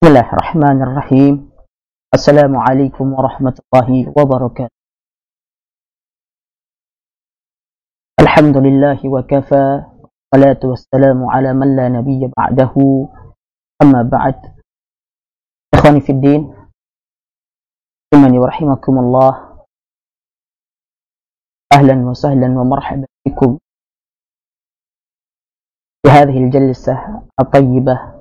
Bismillahirrahmanirrahim. Assalamualaikum warahmatullahi wabarakatuh. Alhamdulillahi wa kafa, salatu wassalamu ala man la nabiyya ba'dahu, amma ba'd. Ikhwani fid din, imani wa rahimakumullah. Ahlan wa sahlan wa marhaban bikum fi hadhihi al-jalsah at-tayyibah.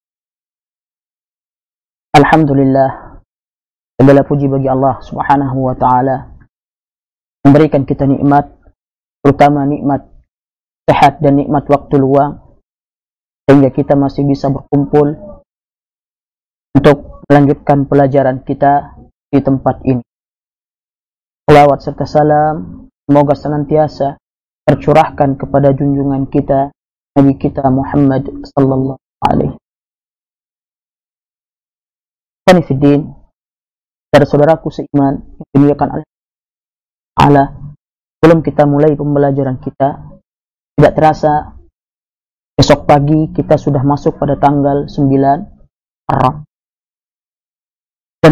Alhamdulillah, segala puji bagi Allah Subhanahu wa taala memberikan kita nikmat, terutama nikmat sehat dan nikmat waktu luang, sehingga kita masih bisa berkumpul untuk melanjutkan pelajaran kita di tempat ini. Salawat serta salam semoga senantiasa tercurahkan kepada junjungan kita Nabi kita Muhammad sallallahu alaihi wasallam. Fiddin, saudara-saudaraku seiman yang dimuliakan Allah, sebelum kita mulai pembelajaran kita, tidak terasa besok pagi kita sudah masuk pada tanggal 9 Muharram, dan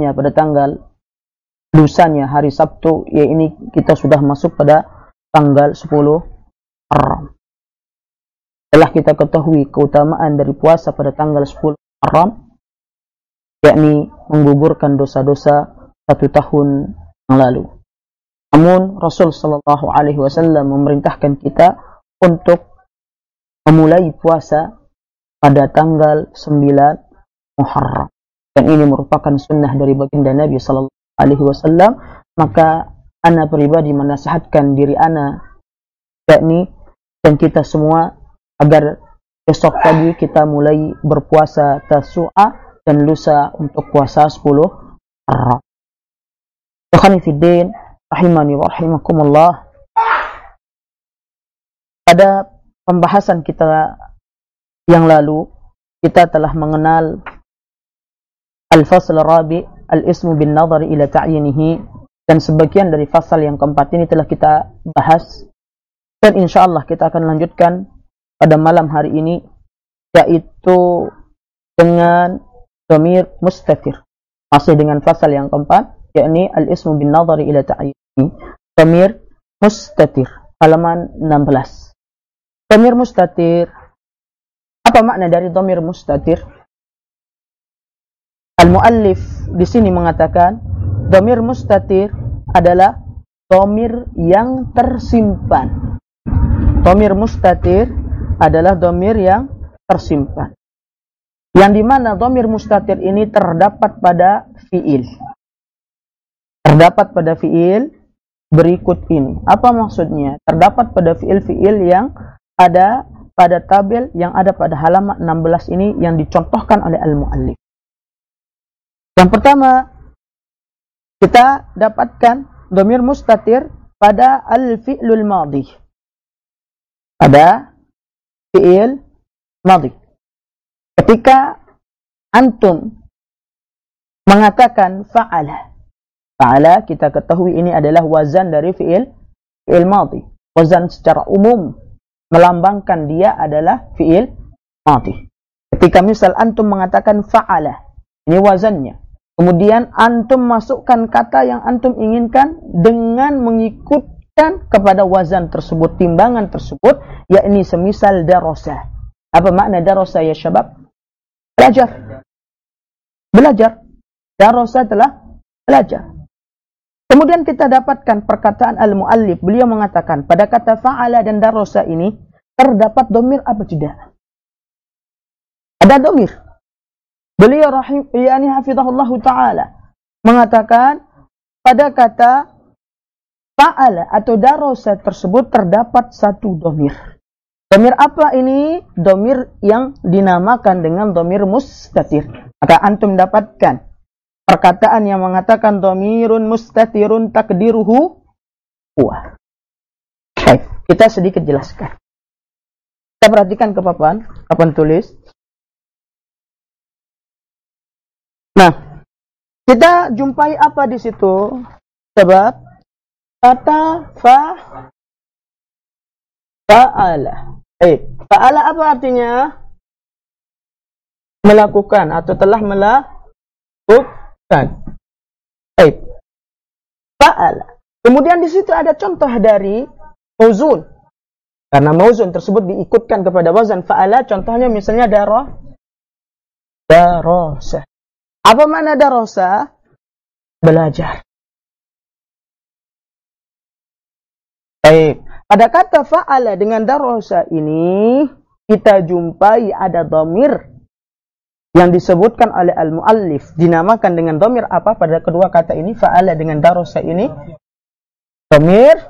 lusanya hari Sabtu, ini kita sudah masuk pada tanggal 10 Muharram. Setelah kita ketahui keutamaan dari puasa pada tanggal 10 Muharram, yakni menggugurkan dosa-dosa 1 tahun yang lalu. Namun Rasul sallallahu alaihi wasallam memerintahkan kita untuk memulai puasa pada tanggal 9 Muharram. Dan ini merupakan sunnah dari baginda Nabi sallallahu alaihi wasallam. Maka ana pribadi menasihatkan diri ana, yakni dan kita semua, agar besok pagi kita mulai berpuasa Tasu'a dan lusa untuk puasa 10 Muharram. Ikhwani fiddin, rahimani wa rahimakumullah. Pada pembahasan kita yang lalu, kita telah mengenal al-fasl rabi, al-ismu bin nadhari ila ta'yinihi, dan sebagian dari fasal yang keempat ini telah kita bahas, dan insyaallah kita akan lanjutkan pada malam hari ini, yaitu dengan dhamir mustatir, masih dengan fasal yang keempat, yakni al-ismu bin nadhari ila ta'yini, dhamir mustatir, halaman 16. Dhamir mustatir, apa makna dari dhamir mustatir? Al-muallif di sini mengatakan dhamir mustatir adalah dhamir yang tersimpan. Dhamir mustatir adalah dhamir yang tersimpan, yang dimana dhamir mustatir ini terdapat pada fi'il. Terdapat pada fi'il berikut ini. Apa maksudnya? Terdapat pada fi'il-fi'il yang ada pada tabel yang ada pada halaman 16 ini, yang dicontohkan oleh al-muallif. Yang pertama, kita dapatkan dhamir mustatir pada al-fi'lul madhi. Pada fi'il madhi. Ketika antum mengatakan fa'ala, fa'ala kita ketahui ini adalah wazan dari fi'il madhi. Wazan secara umum melambangkan dia adalah fi'il madhi. Ketika misal antum mengatakan fa'ala, ini wazannya. Kemudian antum masukkan kata yang antum inginkan dengan mengikutkan kepada wazan tersebut, timbangan tersebut, yakni semisal darasa. Apa makna darasa ya syabab? Belajar. Darasa telah belajar. Kemudian kita dapatkan perkataan al-muallif. Beliau mengatakan pada kata fa'ala dan darasa ini terdapat dhamir apa tidak? Ada dhamir. Beliau hafizahullahu ta'ala mengatakan pada kata fa'ala atau darasa tersebut terdapat satu dhamir. Dhamir apa ini? Dhamir yang dinamakan dengan dhamir mustatir. Maka antum dapatkan perkataan yang mengatakan dhamirun mustatirun takdiruhu huwa. Baik, kita sedikit jelaskan. Kita perhatikan ke papan tulis. Nah, kita jumpai apa di situ? Sebab kata fa'ala. Fa'ala apa artinya? melakukan atau telah melakukan. Baik. Fa'ala. Kemudian di situ ada contoh dari mauzun. Karena mauzun tersebut diikutkan kepada wazan fa'ala, contohnya misalnya darasa. Apa makna darasa? Belajar. Baik. Pada kata fa'ala dengan darasa ini, kita jumpai ada dhamir yang disebutkan oleh al-muallif. Dinamakan dengan dhamir apa pada kedua kata ini? Fa'ala dengan darasa ini. Dhamir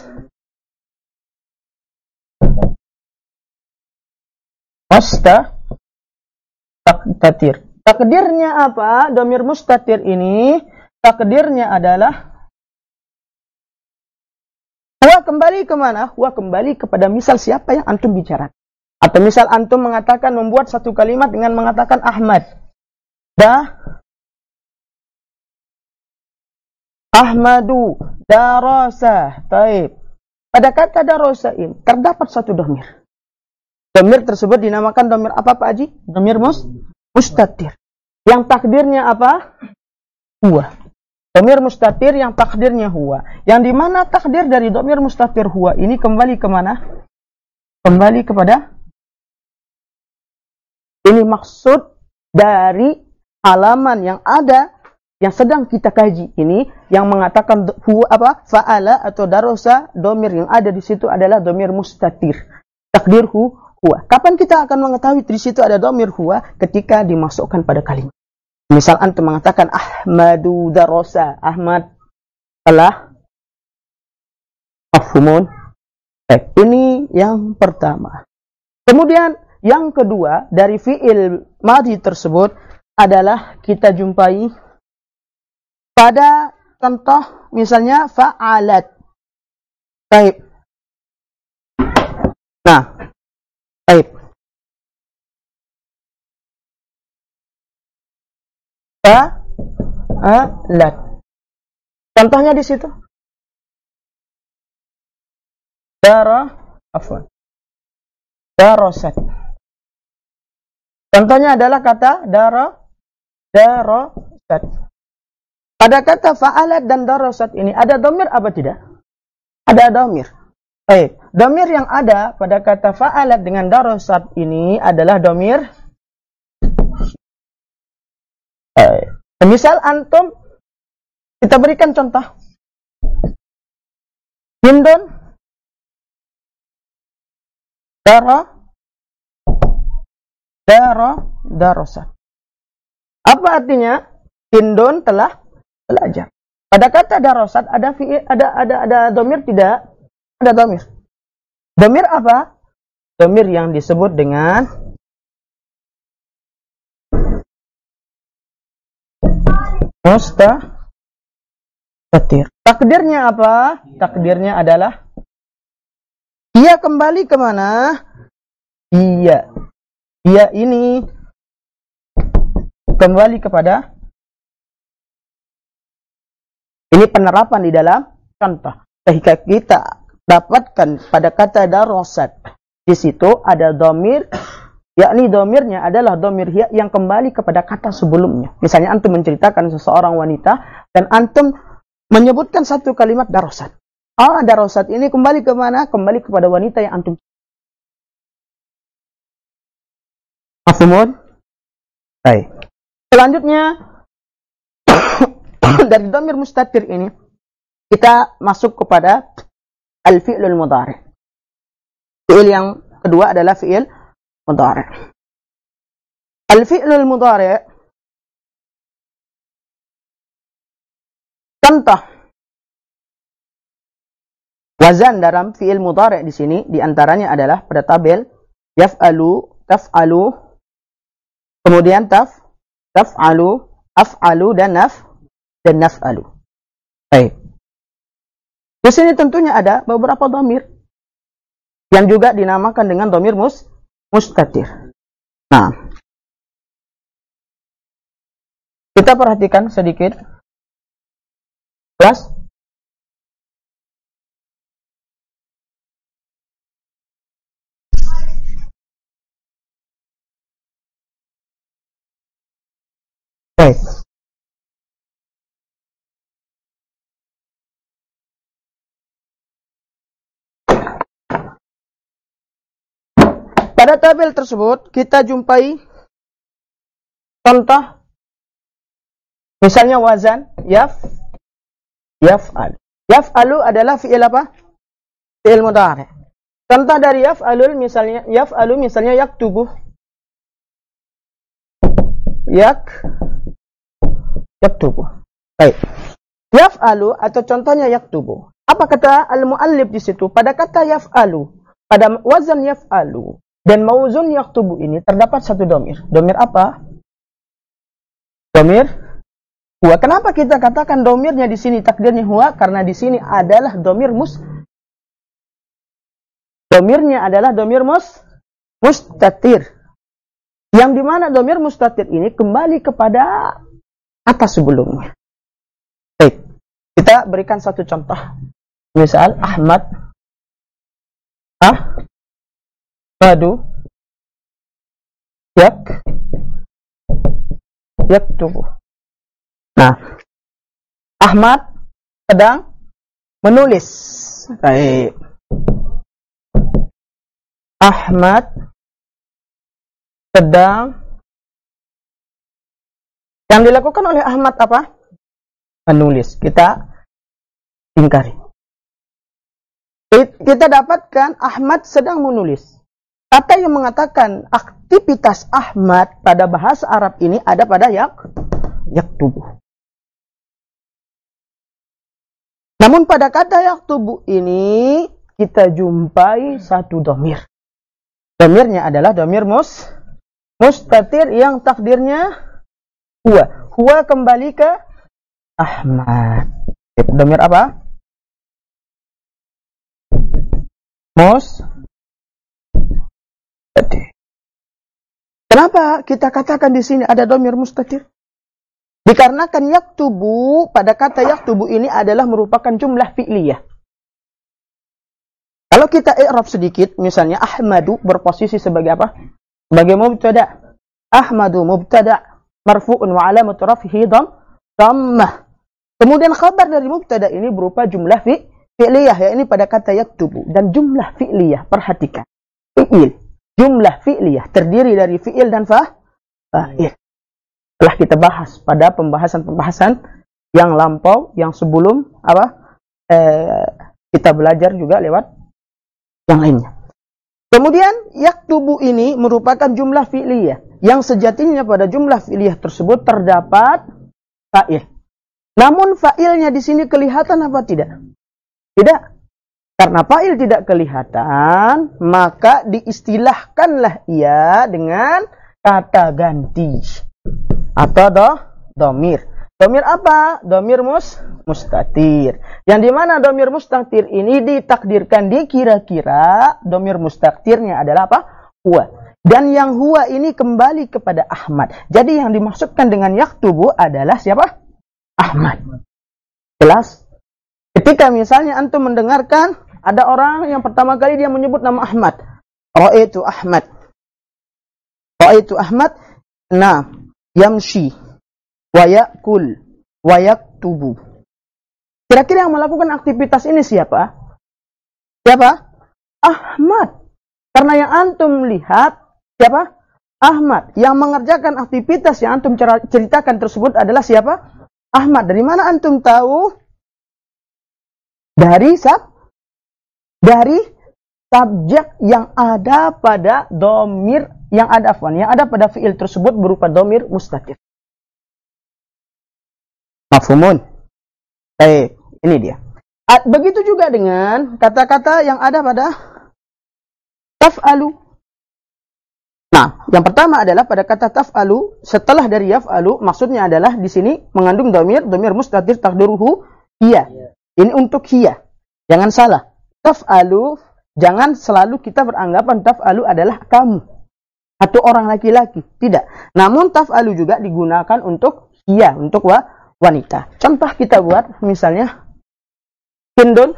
mustatir. Takdirnya apa? Dhamir mustatir ini, takdirnya adalah huwa kembali kemana? Huwa kembali kepada misal siapa yang antum bicarakan. Atau misal antum mengatakan, membuat satu kalimat dengan mengatakan Ahmad. Ahmadu darasa. Taib. Pada kata darasa ini terdapat satu dhamir. Dhamir tersebut dinamakan dhamir apa Pak Haji? Dhamir mustatir. Yang takdirnya apa? Huwa. Dhamir mustatir yang takdirnya huwa. Yang dimana takdir dari dhamir mustatir huwa ini kembali kemana? Kembali kepada, ini maksud dari halaman yang ada yang sedang kita kaji ini, yang mengatakan huwa apa? Fa'ala atau darasa, dhamir yang ada di situ adalah dhamir mustatir. Takdir huwa. Kapan kita akan mengetahui di situ ada dhamir huwa? Ketika dimasukkan pada kalimat. Misal antum mengatakan Ahmadu darasa, Ahmad telah mafhumun. Baik, ini yang pertama. Kemudian yang kedua dari fi'il madhi tersebut adalah kita jumpai pada contoh misalnya fa'alat. Baik. Nah, baik. Fa'alat. Contohnya di situ. Darasat. Contohnya adalah kata darasat. Pada kata fa'alat dan darasat ini ada dhamir apa tidak? Ada dhamir. Baik, dhamir yang ada pada kata fa'alat dengan darasat ini adalah dhamir. Misal antum, kita berikan contoh. Hindun darasat. Apa artinya? Hindun telah belajar. Pada kata darasat ada dhamir tidak? Ada dhamir. Dhamir apa? Dhamir yang disebut dengan mustatir. Takdirnya apa? Takdirnya adalah ia kembali kemana? Ia ini kembali kepada, ini penerapan di dalam contoh. Ketika kita dapatkan pada kata darasat, di situ ada dhamir, yakni dhamirnya adalah dhamir hiya yang kembali kepada kata sebelumnya. Misalnya antum menceritakan seseorang wanita dan antum menyebutkan satu kalimat darasat. Darasat ini kembali ke mana? Kembali kepada wanita yang antum. Mafhumun? Baik. Selanjutnya dari dhamir mustatir ini kita masuk kepada al-fi'lul mudhari'. Fi'il yang kedua adalah fi'il mudhari'. Al-fi'lul mudhari' contoh wazan dalam fi'il mudhari' di sini diantaranya adalah pada tabel yaf'alu, taf'alu, kemudian taf'alu, af'alu dan naf'alu. Baik. Di sini tentunya ada beberapa dhamir yang juga dinamakan dengan dhamir mustatir. Nah, kita perhatikan sedikit. Kelas Baik. Pada tabel tersebut kita jumpai contoh, misalnya wazan yaf'al. Yaf'alu adalah fi'il apa? Fi'il mudhari'. Contoh dari yaf'alu misalnya yaktubu. Yaktubu. Baik. Yaf'alu atau contohnya yaktubu. Apa kata al-muallif di situ? Pada kata yaf'alu, pada wazan yaf'alu dan mauzun yaktubu ini terdapat satu domir. Domir apa? Domir huwa. Kenapa kita katakan domirnya di sini takdirnya huwa? Karena di sini adalah domir domirnya adalah domir mustatir. Yang dimana domir mustatir ini kembali kepada kata sebelumnya. Baik, kita berikan satu contoh. Misal Ahmad, Badu, yaktubu. Nah, Ahmad sedang menulis. Baik. Ahmad sedang, yang dilakukan oleh Ahmad apa? Menulis. Kita ingkari. Kita dapatkan Ahmad sedang menulis. Kata yang mengatakan aktivitas Ahmad pada bahasa Arab ini ada pada yaktubu. Namun pada kata yaktubu ini kita jumpai satu domir. Domirnya adalah domir mustatir yang takdirnya huwa. Huwa kembali ke Ahmad. Domir apa? Mustatir. Kenapa kita katakan di sini ada domir mustatir? Dikarenakan yaktubu, pada kata yaktubu ini adalah merupakan jumlah fi'liyah. Kalau kita i'rab sedikit, misalnya Ahmadu berposisi sebagai apa? Sebagai mubtada. Ahmadu mubtada marfu'un wa alamatu raf'ihi dhammah. Kemudian khabar dari mubtada ini berupa jumlah fi'liyah, ya, ini pada kata yaktubu. Dan jumlah fi'liyah, perhatikan. Fi'il. Jumlah fi'liyah terdiri dari fi'il dan fa'il. Telah kita bahas pada pembahasan-pembahasan yang lampau, yang sebelum kita belajar juga lewat yang lainnya. Kemudian yaktubu ini merupakan jumlah fi'liyah yang sejatinya pada jumlah fi'liyah tersebut terdapat fa'il. Namun fa'ilnya di sini kelihatan apa tidak? Tidak. Karena fa'il tidak kelihatan, maka diistilahkanlah ia dengan kata ganti atau domir. Domir apa? Domir mustatir. Yang dimana domir mustatir ini ditakdirkan, dikira-kira domir mustatirnya adalah apa? Huwa. Dan yang huwa ini kembali kepada Ahmad. Jadi yang dimaksudkan dengan yaktubu adalah siapa? Ahmad. Jelas? Ketika misalnya antum mendengarkan ada orang yang pertama kali dia menyebut nama Ahmad. Ra'aitu Ahmad. Ra'aitu Ahmad. Nah, yamshi wa ya'kul wa yaktubu. Kira-kira yang melakukan aktivitas ini siapa? Siapa? Ahmad. Karena yang antum lihat siapa? Ahmad. Yang mengerjakan aktivitas yang antum ceritakan tersebut adalah siapa? Ahmad. Dari mana antum tahu? Dari subjek yang ada pada domir, yang ada pada fi'il tersebut berupa domir mustatir. Mafhumun? Ini dia. Begitu juga dengan kata-kata yang ada pada taf'alu. Nah, yang pertama adalah pada kata taf'alu, setelah dari yaf'alu, maksudnya adalah di sini mengandung domir mustatir takdiruhu hiya. Ini untuk hiya. Jangan salah. Taf'alu, jangan selalu kita beranggapan taf'alu adalah kamu atau orang laki-laki. Tidak. Namun taf'alu juga digunakan untuk hiya, untuk wanita. Contoh kita buat misalnya Hindun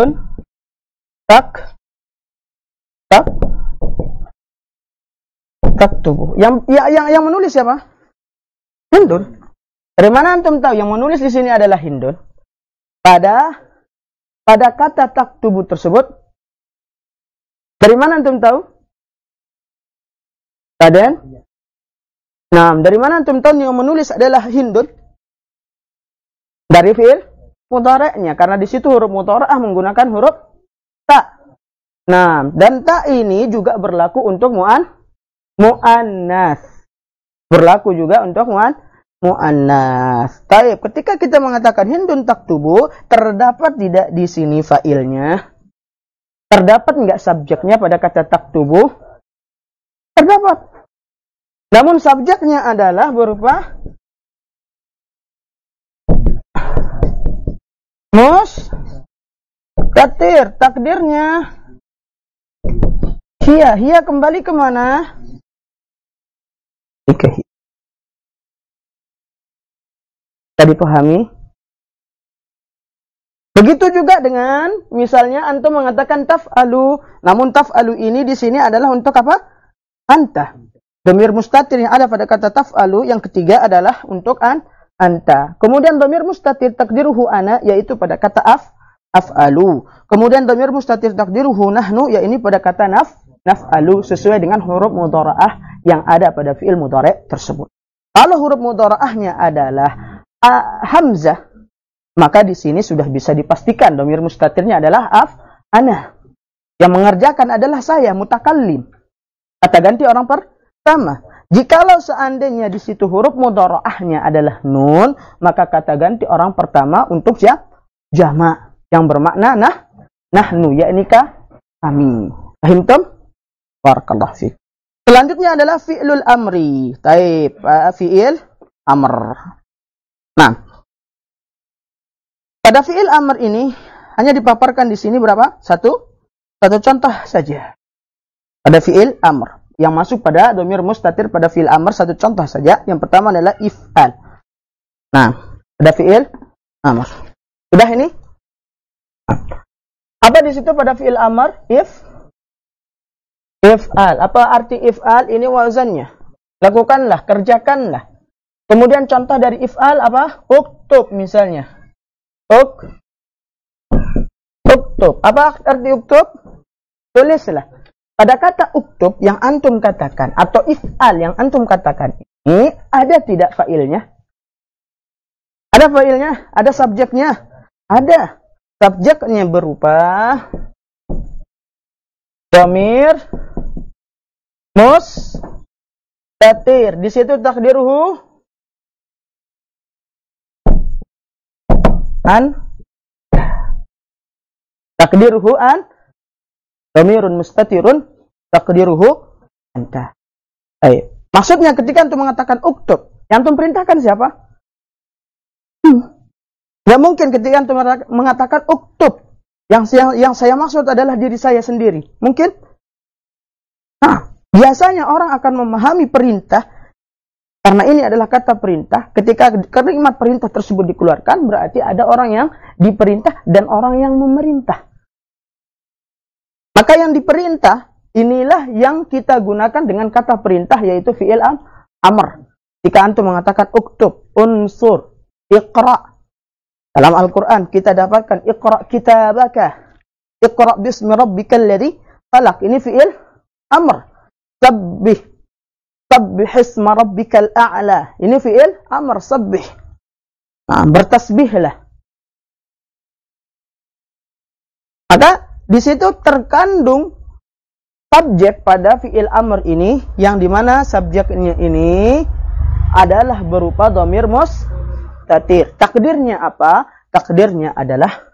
tak taktubu. Yang menulis siapa? Hindun. Dari mana antum tahu yang menulis di sini adalah Hindun? Pada kata taktubu tersebut, dari mana antum tahu? Raden? Nah, dari mana antum tahu yang menulis adalah Hindun? Dari fi'il mudhari'nya, karena di situ huruf mudhari'ah menggunakan huruf ta. Nah, dan ta ini juga berlaku untuk mu'annas. Berlaku juga untuk mu'annas. Taib, ketika kita mengatakan Hindun taktubu, terdapat tidak di sini fa'ilnya? Terdapat enggak subjeknya pada kata taktubu? Terdapat. Namun subjeknya adalah berupa mustatir, takdirnya hiya kembali kemana? Tadi pahami? Begitu juga dengan misalnya antum mengatakan taf'alu, namun taf'alu ini di sini adalah untuk apa? Anta. Dhamir mustatir yang ada pada kata taf'alu yang ketiga adalah untuk anta. Kemudian dhamir mustatir takdiruhu ana, yaitu pada kata af'alu. Kemudian dhamir mustatir takdiruhu nahnu, yaitu pada kata naf'alu, sesuai dengan huruf mudhara'ah yang ada pada fi'il mudhari' tersebut. Kalau huruf mudhara'ahnya adalah hamzah, maka di sini sudah bisa dipastikan dhamir mustatirnya adalah ana. Yang mengerjakan adalah saya, mutakallim. Kata ganti orang pertama. Jikalau seandainya di situ huruf mudhara'ahnya adalah nun, maka kata ganti orang pertama untuk jamak yang bermakna nahnu, yakni kami. Fahimtum? Barakallahu fiik. Selanjutnya adalah fi'lul amri. Taib, fi'il amr. Nah, pada fi'il amr ini hanya dipaparkan di sini berapa? Satu contoh saja. Pada fi'il amr yang masuk pada dhamir mustatir pada fi'il amr, satu contoh saja. Yang pertama adalah if'al. Nah, pada fi'il amr. Sudah ini? Apa di situ pada fi'il amr? If'al. Apa arti if'al? Ini wazannya. Lakukanlah, kerjakanlah. Kemudian contoh dari if'al apa? Uktub misalnya. Uktub. Apa arti uktub? Tulislah. Pada kata uktub yang antum katakan atau if'al yang antum katakan ini ada tidak fa'ilnya? Ada fa'ilnya? Ada subjeknya? Ada. Subjeknya berupa dhamir mustatir. Di situ takdiruhu dhamirun mustatirun takdiruhu anta. Maksudnya ketika antum mengatakan uktub, yang antum perintahkan siapa? Tidak mungkin ketika antum mengatakan uktub, yang saya maksud adalah diri saya sendiri. Mungkin? Nah, biasanya orang akan memahami perintah karena ini adalah kata perintah. Ketika kalimat perintah tersebut dikeluarkan, berarti ada orang yang diperintah dan orang yang memerintah. Maka yang diperintah, inilah yang kita gunakan dengan kata perintah, yaitu fi'il amr. Jika antum mengatakan uktub, unsur, iqra. Dalam Al-Quran kita dapatkan iqra kitabaka. Iqra bismi rabbikal ladzi khalaq. Ini fi'il amr. Sabbih isma rabbikal a'la. Ini fi'il amr, sabbih. Nah, bertasbihlah. Maka di situ terkandung subjek pada fi'il amr ini, yang dimana subjeknya ini adalah berupa dhamir mustatir. Takdirnya apa? Takdirnya adalah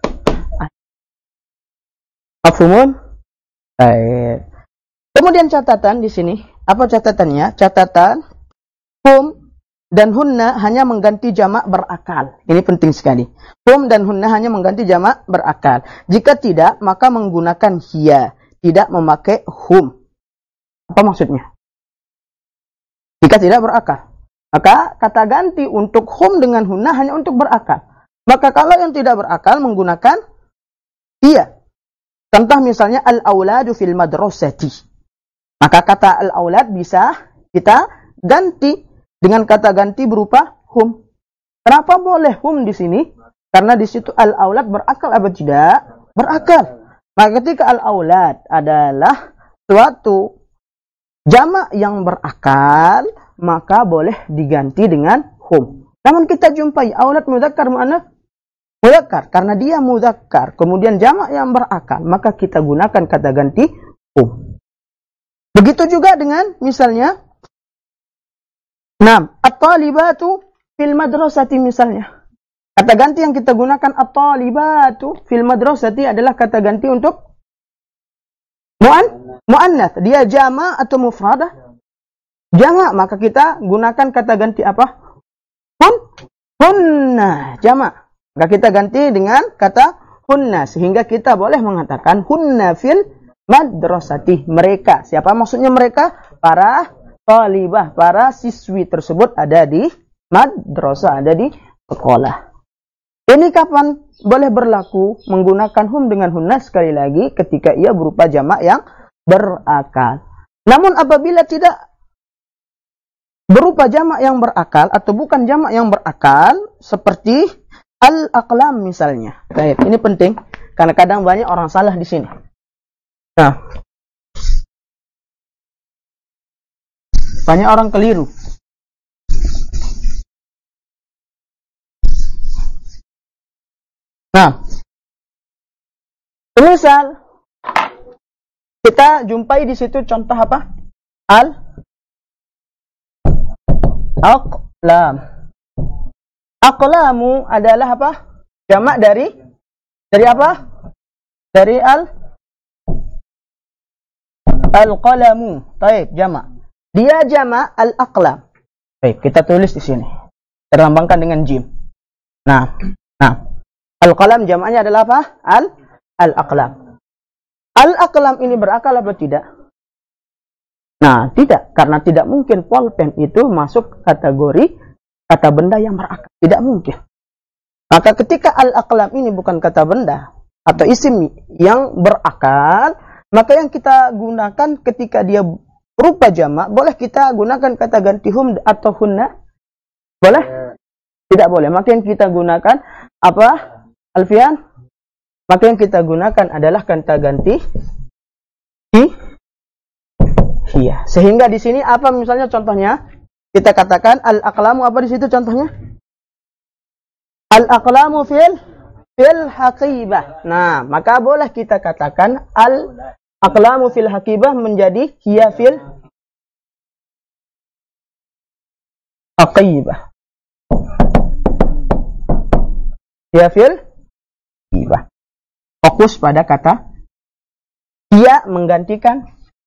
mafhumun? Baik. Kemudian catatan di sini, apa catatannya? Catatan hum dan hunna hanya mengganti jamak berakal. Ini penting sekali. Hum dan hunna hanya mengganti jamak berakal. Jika tidak, maka menggunakan hiya. Tidak memakai hum. Apa maksudnya? Jika tidak berakal. Maka kata ganti untuk hum dengan hunna hanya untuk berakal. Maka kalau yang tidak berakal menggunakan hiya. Contoh misalnya al-auladu fil madrasati. Maka kata al-aulad bisa kita ganti dengan kata ganti berupa hum. Kenapa boleh hum di sini? Karena di situ al-aulad berakal apa tidak? Berakal. Maka ketika al-aulad adalah suatu jamak yang berakal, maka boleh diganti dengan hum. Namun kita jumpai aulad mudzakkar muannats mudzakkar, karena dia mudzakkar, kemudian jamak yang berakal, maka kita gunakan kata ganti hum. Begitu juga dengan misalnya at-talibatu fil madrasati misalnya. Kata ganti yang kita gunakan at-talibatu fil madrasati adalah kata ganti untuk muannats. Dia jamak atau mufradah? Jamak, maka kita gunakan kata ganti apa? Hunna, jamak. Maka kita ganti dengan kata hunna, sehingga kita boleh mengatakan hunna fil madrasati. Mereka. Siapa maksudnya mereka? Para talibah, para siswi tersebut ada di madrasah, ada di sekolah. Ini kapan boleh berlaku menggunakan hum dengan hunna? Sekali lagi ketika ia berupa jamak yang berakal. Namun apabila tidak berupa jamak yang berakal atau bukan jamak yang berakal, seperti al-aqlam misalnya. Baik, ini penting karena kadang banyak orang salah di sini. Nah, banyak orang keliru. Nah, misal kita jumpai di situ contoh apa? Aqlam. Aqlamu adalah apa? Jamak dari apa? Dari al-qalamu. Baik, jamak. Dia jamak al-aqlam. Baik, kita tulis di sini. Terlambangkan dengan jim. Nah, al-qalam jamaknya adalah apa? Al-aqlam. Al-aqlam ini berakal apa tidak? Nah, tidak. Karena tidak mungkin pulpen itu masuk kategori kata benda yang berakal. Tidak mungkin. Maka ketika al-aqlam ini bukan kata benda atau isim yang berakal, maka yang kita gunakan ketika dia berupa jamak, boleh kita gunakan kata ganti hum atau hunna? Boleh? Tidak boleh. Maka yang kita gunakan apa? Alfian? Maka yang kita gunakan adalah kata ganti iya. Sehingga di sini apa misalnya contohnya? Kita katakan al-aqlamu apa di situ contohnya? Al-aqlamu fil haqibah. Nah, maka boleh kita katakan al-aqlamu fil haqibah menjadi hiya fil haqibah. Hiya fil haqibah. Fokus pada kata hiya menggantikan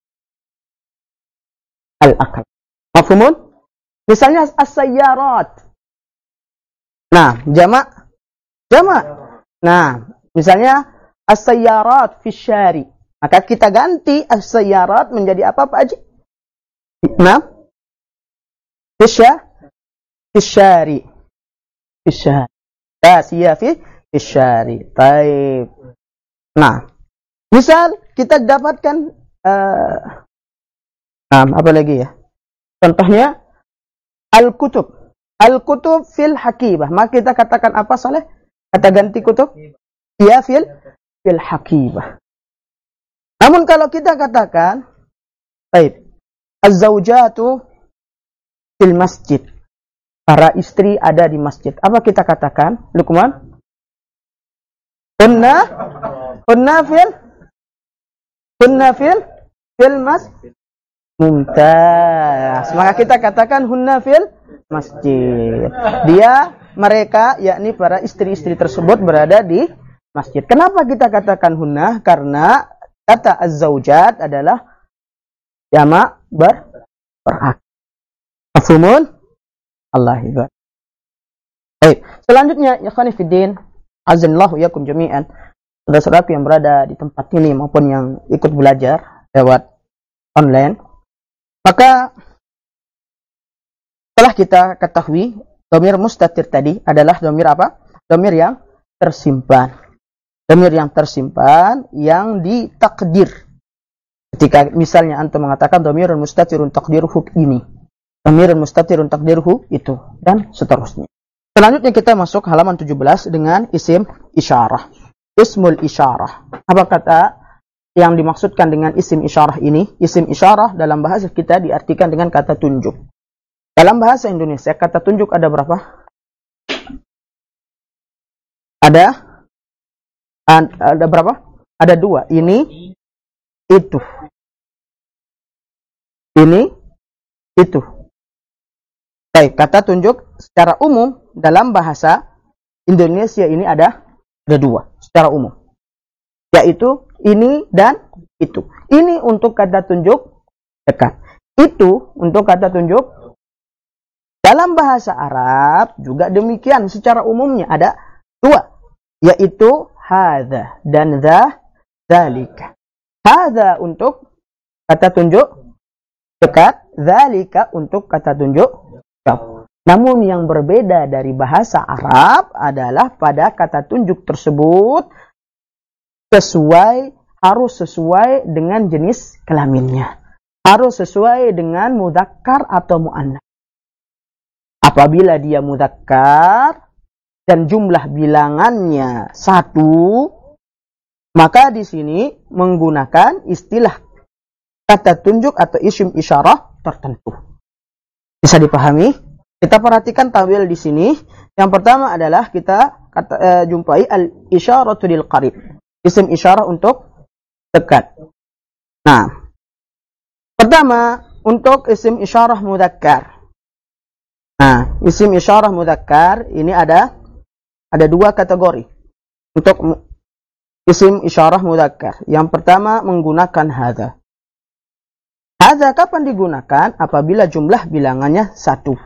al-aqlam. Mafhumun? Misalnya as-sayyarat. Nah, jamak. Nah, misalnya as-sayyarat fi syari. Maka kita ganti as-sayyarat menjadi apa Pak Haji? Nah, fi syari. Fi syari. Tasiyah fi syari. Baik. Nah, misal kita dapatkan apa lagi ya? Contohnya al-kutub. Al-kutub fil haqibah. Maka kita katakan apa Saleh? Kata ganti kutub? Ya fil haqibah. Namun kalau kita katakan baik, az-zaujatu fil masjid. Para istri ada di masjid. Apa kita katakan? Luqman? Hunna fil masjid. Mumtaz. Maka kita katakan hunna fil masjid. Mereka, yakni para istri-istri tersebut berada di masjid. Kenapa kita katakan hunna? Karena kata az-zaujat adalah jamak berakal. Mafhumun? Allahu akbar. Baik. Selanjutnya, ya ikhwani fiddin, azanillahu yakum jami'an. Saudara-saudaraku yang berada di tempat ini maupun yang ikut belajar lewat online. Maka setelah kita ketahui dhamir mustatir tadi adalah dhamir apa? Dhamir yang tersimpan. Dhamir yang tersimpan yang ditakdir. Ketika misalnya antum mengatakan dhamirun mustatirun taqdiruhu ini. Dhamirun mustatirun takdiruhu itu, dan seterusnya. Selanjutnya kita masuk halaman 17 dengan isim isyarah. Ismul isyarah. Apa kata yang dimaksudkan dengan isim isyarah ini? Isim isyarah dalam bahasa kita diartikan dengan kata tunjuk. Dalam bahasa Indonesia kata tunjuk ada berapa? Ada berapa? Ada dua. Ini, itu. Ini, itu. Baik, kata tunjuk secara umum dalam bahasa Indonesia ini ada dua secara umum, yaitu ini dan itu. Ini untuk kata tunjuk dekat. Itu untuk kata tunjuk. Dalam bahasa Arab juga demikian, secara umumnya ada dua, yaitu hadza dan dzalika. Hadza untuk kata tunjuk dekat, dzalika untuk kata tunjuk jauh. Namun yang berbeda dari bahasa Arab adalah pada kata tunjuk tersebut harus sesuai dengan jenis kelaminnya. Harus sesuai dengan mudzakkar atau muannats. Apabila dia mudzakkar dan jumlah bilangannya 1, maka di sini menggunakan istilah kata tunjuk atau isim isyarah tertentu. Bisa dipahami? Kita perhatikan tabel di sini. Yang pertama adalah kita jumpai al-isyaratu lil qarib. Isim isyarah untuk dekat. Nah, pertama untuk isim isyarah mudzakkar. Nah, isim isyarah mudzakkar ini ada dua kategori untuk isim isyarah mudzakkar. Yang pertama menggunakan hadza. Hadza kapan digunakan? Apabila jumlah bilangannya 1.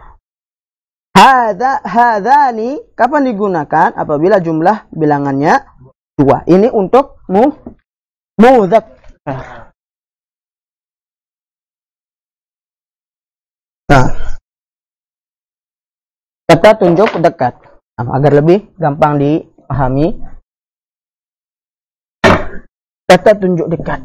Hadzani kapan digunakan? Apabila jumlah bilangannya 2. Ini untuk mudzakkar. Nah, kata tunjuk dekat. Nah, agar lebih gampang dipahami, kata tunjuk dekat.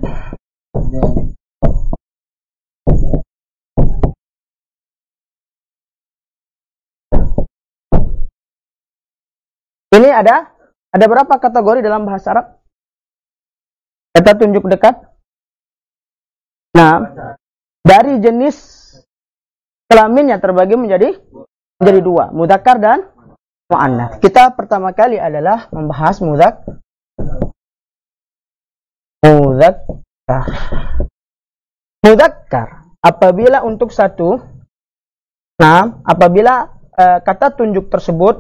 Ini ada berapa kategori dalam bahasa Arab? Kata tunjuk dekat. Nah, dari jenis kelaminnya terbagi menjadi dua, mudzakkar dan muannats. Kita pertama kali adalah membahas mudzakkar. Mudzakkar apabila untuk satu, nah apabila kata tunjuk tersebut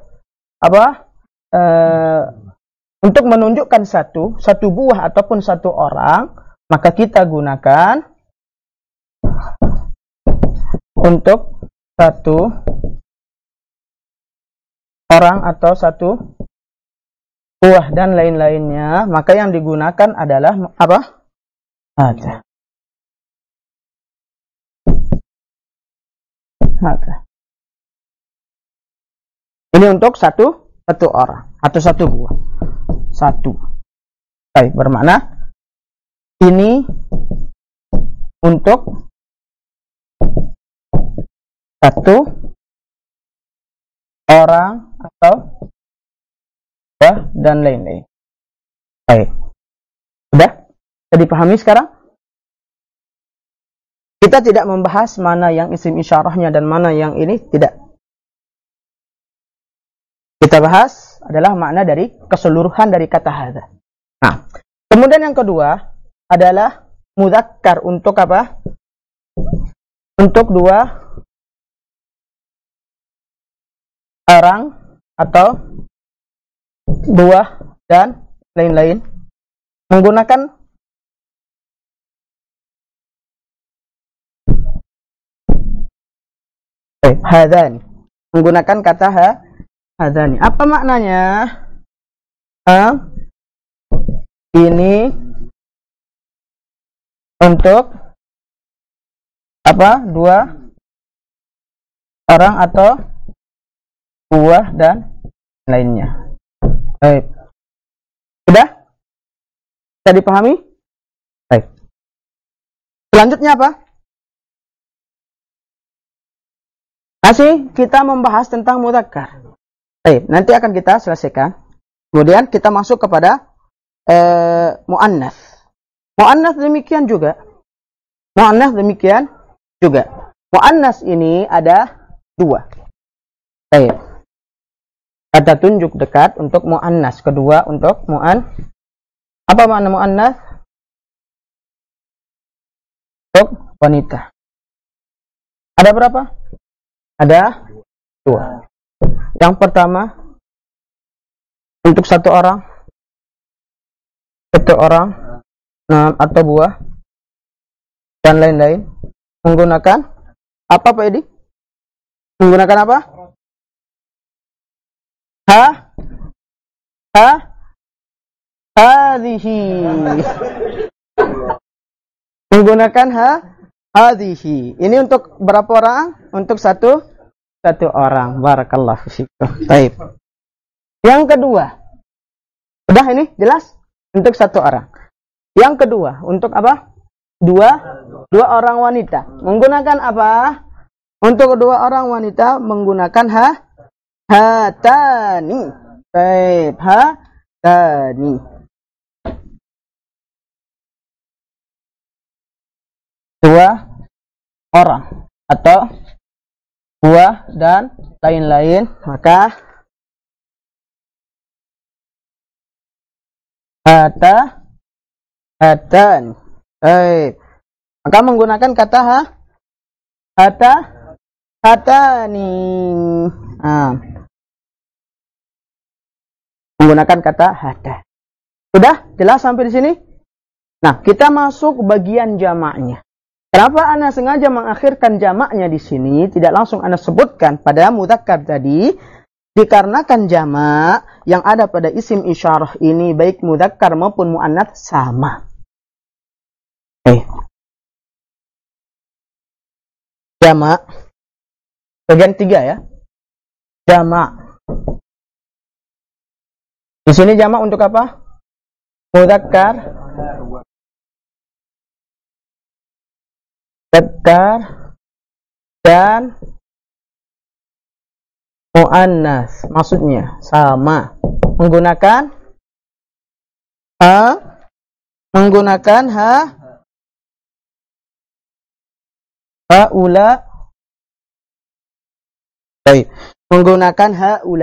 untuk menunjukkan satu buah ataupun satu orang, maka kita gunakan untuk satu orang atau satu buah dan lain-lainnya, maka yang digunakan adalah apa? Hadza. Ini untuk satu orang atau satu buah. Baik, bermakna ini untuk satu orang atau buah dan lain-lain. Baik. Sudah? Bisa dipahami sekarang? Kita tidak membahas mana yang isim isyarahnya dan mana yang ini, tidak. Kita bahas adalah makna dari keseluruhan dari kata hadza. Nah, kemudian yang kedua adalah mudzakkar untuk apa? Untuk dua orang atau buah dan lain-lain, menggunakan hadzani, menggunakan kata hadzani. Apa maknanya? Ini untuk apa? Dua orang atau buah dan lainnya. Baik. Sudah? Bisa dipahami? Baik. Selanjutnya apa? Masih kita membahas tentang mudzakkar. Baik, nanti akan kita selesaikan. Kemudian kita masuk kepada muannats. Muannats demikian juga. Muannats demikian juga. Muannats ini ada 2. Baik. Kata tunjuk dekat untuk muannats, kedua untuk apa makna muannats? Untuk wanita. Ada berapa? Ada 2. Yang pertama untuk satu orang atau buah dan lain-lain menggunakan apa Pak Edi? Menggunakan apa? Hadhihi. Menggunakan hadhihi. Ini untuk berapa orang? Untuk satu orang. Barakallahu fiikum. Baik. Yang kedua. Udah ini jelas? Untuk satu orang. Yang kedua, untuk apa? Dua orang wanita. Menggunakan apa? Untuk 2 orang wanita menggunakan hatani. Baik, hatani. Dua orang atau buah dan lain-lain, maka hatan. Baik. Maka menggunakan kata hatani. Menggunakan kata hata. Sudah jelas sampai di sini? Nah, kita masuk bagian jamaknya. Kenapa Ana sengaja mengakhirkan jamaknya di sini, tidak langsung Ana sebutkan pada mudzakkar tadi? Dikarenakan jamak yang ada pada isim isyarah ini baik mudzakkar maupun muannats sama. Jamak bagian 3 ya. Jamak. Di sini jamak untuk apa? Mudzakkar dan muannats, maksudnya sama, menggunakan haula. Baik, menggunakan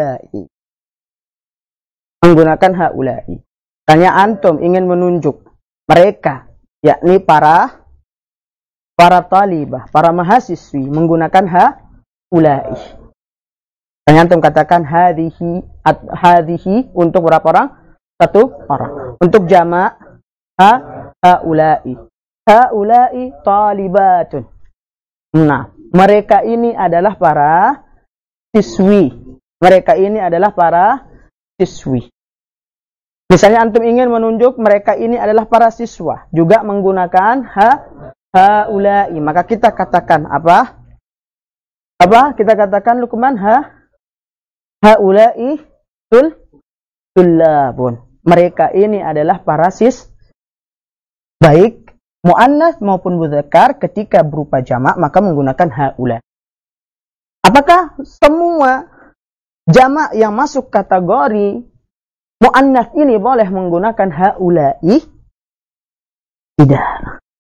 haula'i. Tanya antum ingin menunjuk mereka, yakni para talibah, para mahasiswi menggunakan haula'i. Tanya antum katakan hadhihi untuk berapa orang? 1 orang. Untuk jamak haula'i. Haula'i talibatun. Nah, mereka ini adalah para siswi. Misalnya antum ingin menunjuk mereka ini adalah para siswa, juga menggunakan haula'i. Maka kita katakan apa? Kita katakan Luqman haula'i tullabun. Mereka ini adalah para baik muannats maupun mudzakkar ketika berupa jamak maka menggunakan haula. Apakah semua jamak yang masuk kategori muannats ini boleh menggunakan haula'i? Tidak.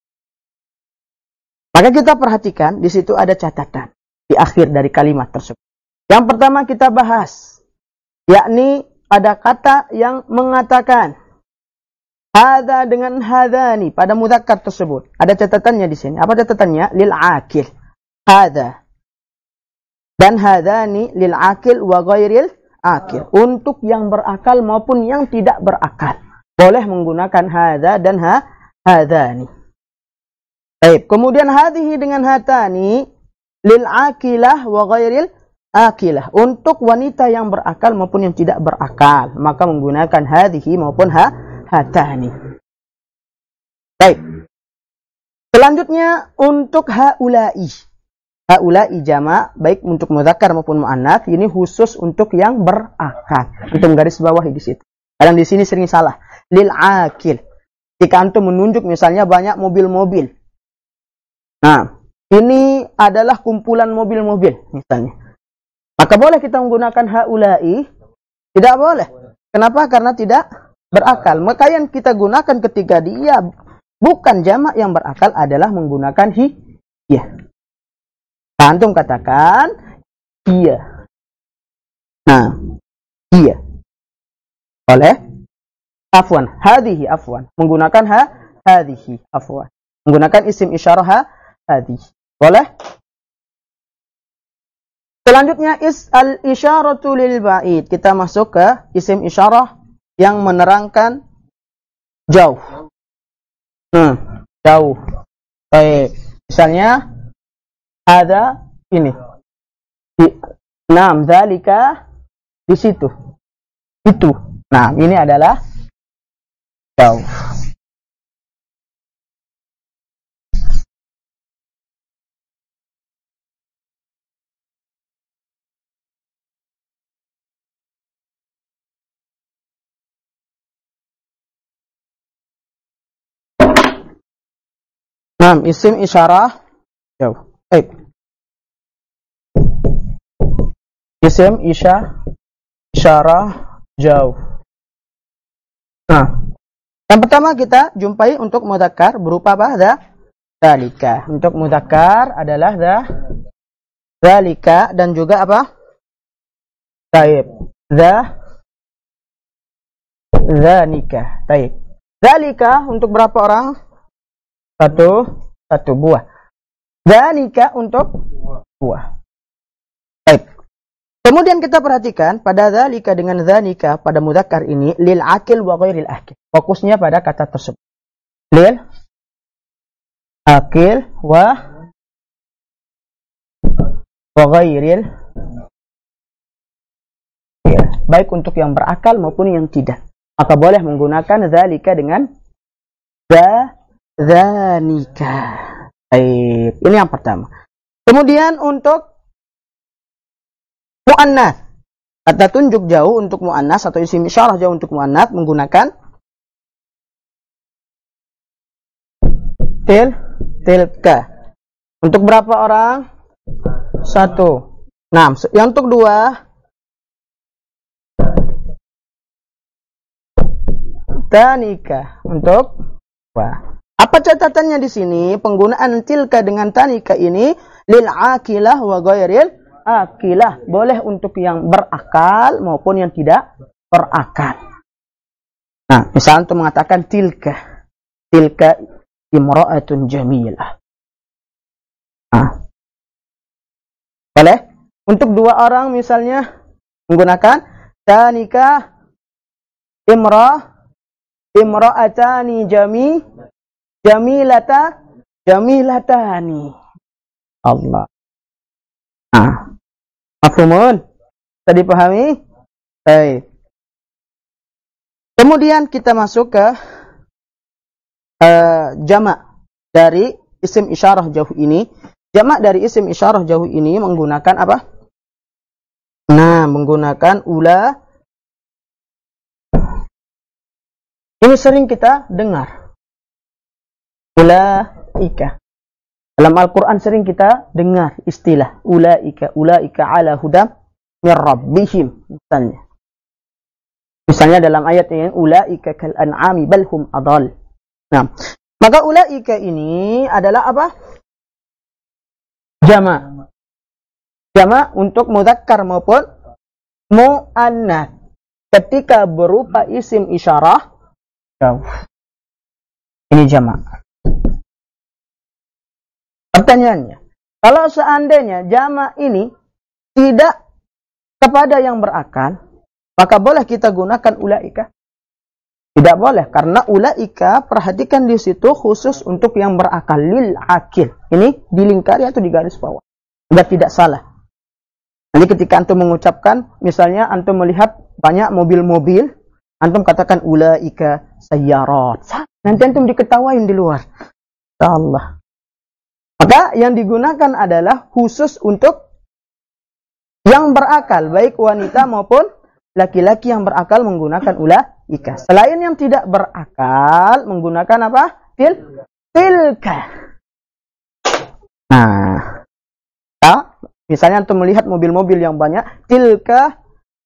Maka kita perhatikan di situ ada catatan di akhir dari kalimat tersebut. Yang pertama kita bahas, yakni ada kata yang mengatakan hadza dengan hadzani pada mudzakkar tersebut. Ada catatannya di sini. Apa catatannya? Lil akil. Hadza dan hadzani lil akil wa ghairil akil. Untuk yang berakal maupun yang tidak berakal. Boleh menggunakan hadza dan hadzani. Baik, kemudian hadhihi dengan hatani lil akilah wa ghairil akilah. Untuk wanita yang berakal maupun yang tidak berakal, maka menggunakan hadhihi maupun hatani. Baik. Selanjutnya untuk haula'i. Haula'i jamak baik untuk mudzakkar maupun muannats, ini khusus untuk yang berakal. Antum garis bawahi di situ. Kadang di sini sering salah. Lil akil. Jika antum menunjuk misalnya banyak mobil-mobil. Nah, ini adalah kumpulan mobil-mobil misalnya. Maka boleh kita menggunakan haula'i? Tidak boleh. Kenapa? Karena tidak berakal. Maka yang kita gunakan ketika dia bukan jamak yang berakal adalah menggunakan hiyah. Antum katakan hiyah. Nah, hiyah. Boleh? Afwan, hadhihi afwan. Menggunakan hadhihi afwan. Menggunakan isim isyarah hadhihi. Boleh? Selanjutnya al-isyaratu lil ba'id. Kita masuk ke isim isyarah yang menerangkan jauh. Jauh. Baik. Misalnya ada ini. Naam, dzalika di situ. Itu. Nah, ini adalah jauh. Naam, isim isyarah jauh. Isim isyarah jauh. Nah, yang pertama kita jumpai untuk mudzakkar berupa apa? Dzalika. Untuk mudzakkar adalah dzalika dan juga apa? Taib. Dzanika. Taib. Dzalika untuk berapa orang? Satu buah. Dzanika untuk buah. Baik. Kemudian kita perhatikan pada dzalika dengan dzanika pada mudzakkar ini lil akil wa ghairil akil. Fokusnya pada kata tersebut. Lil akil wa ghairil. Ya, baik untuk yang berakal maupun yang tidak. Maka boleh menggunakan dzalika dengan dzanika. Baik, ini yang pertama. Kemudian untuk mu'annas. Kata tunjuk jauh untuk mu'annas atau isim isyarah jauh untuk mu'annas menggunakan tilka. Untuk berapa orang? Satu. Nah, yang untuk dua tanika untuk dua. Apa catatannya di sini? Penggunaan tilka dengan tanika ini lil akilah wa ghairil akilah. Boleh untuk yang berakal maupun yang tidak berakal. Nah, misalnya untuk mengatakan tilka imra'atun jamilah. Nah, boleh? Untuk dua orang misalnya menggunakan tanika imra'atani jamilatani. Allah. Nah, mafhumun? Bisa dipahami? Baik. Kemudian kita masuk ke jamak dari isim isyarah jauh ini. Jamak dari isim isyarah jauh ini menggunakan apa? Nah, menggunakan ula. Ini sering kita dengar. Ulaika. Dalam Al-Quran sering kita dengar istilah ulaika ala hudam min rabbihim. Misalnya dalam ayat ini ulaika kal an'ami bal hum adall. Nah, maka ulaika ini adalah apa? Jamak. Jamak untuk mudzakkar maupun muannats ketika berupa isim isyarah jauh. Ini jamak. Pertanyaannya, kalau seandainya jamak ini tidak kepada yang berakal, maka boleh kita gunakan ulaika? Tidak boleh, karena ulaika perhatikan di situ khusus untuk yang berakal, lil akil. Ini dilingkari atau di garis bawah. Sudah tidak salah. Nanti ketika antum mengucapkan, misalnya antum melihat banyak mobil-mobil, antum katakan ulaika sayyarat. Nanti antum diketawain di luar. Allah. Maka yang digunakan adalah khusus untuk yang berakal, baik wanita maupun laki-laki yang berakal menggunakan ulaika. Selain yang tidak berakal menggunakan apa? Tilka. Nah, misalnya untuk melihat mobil-mobil yang banyak, tilka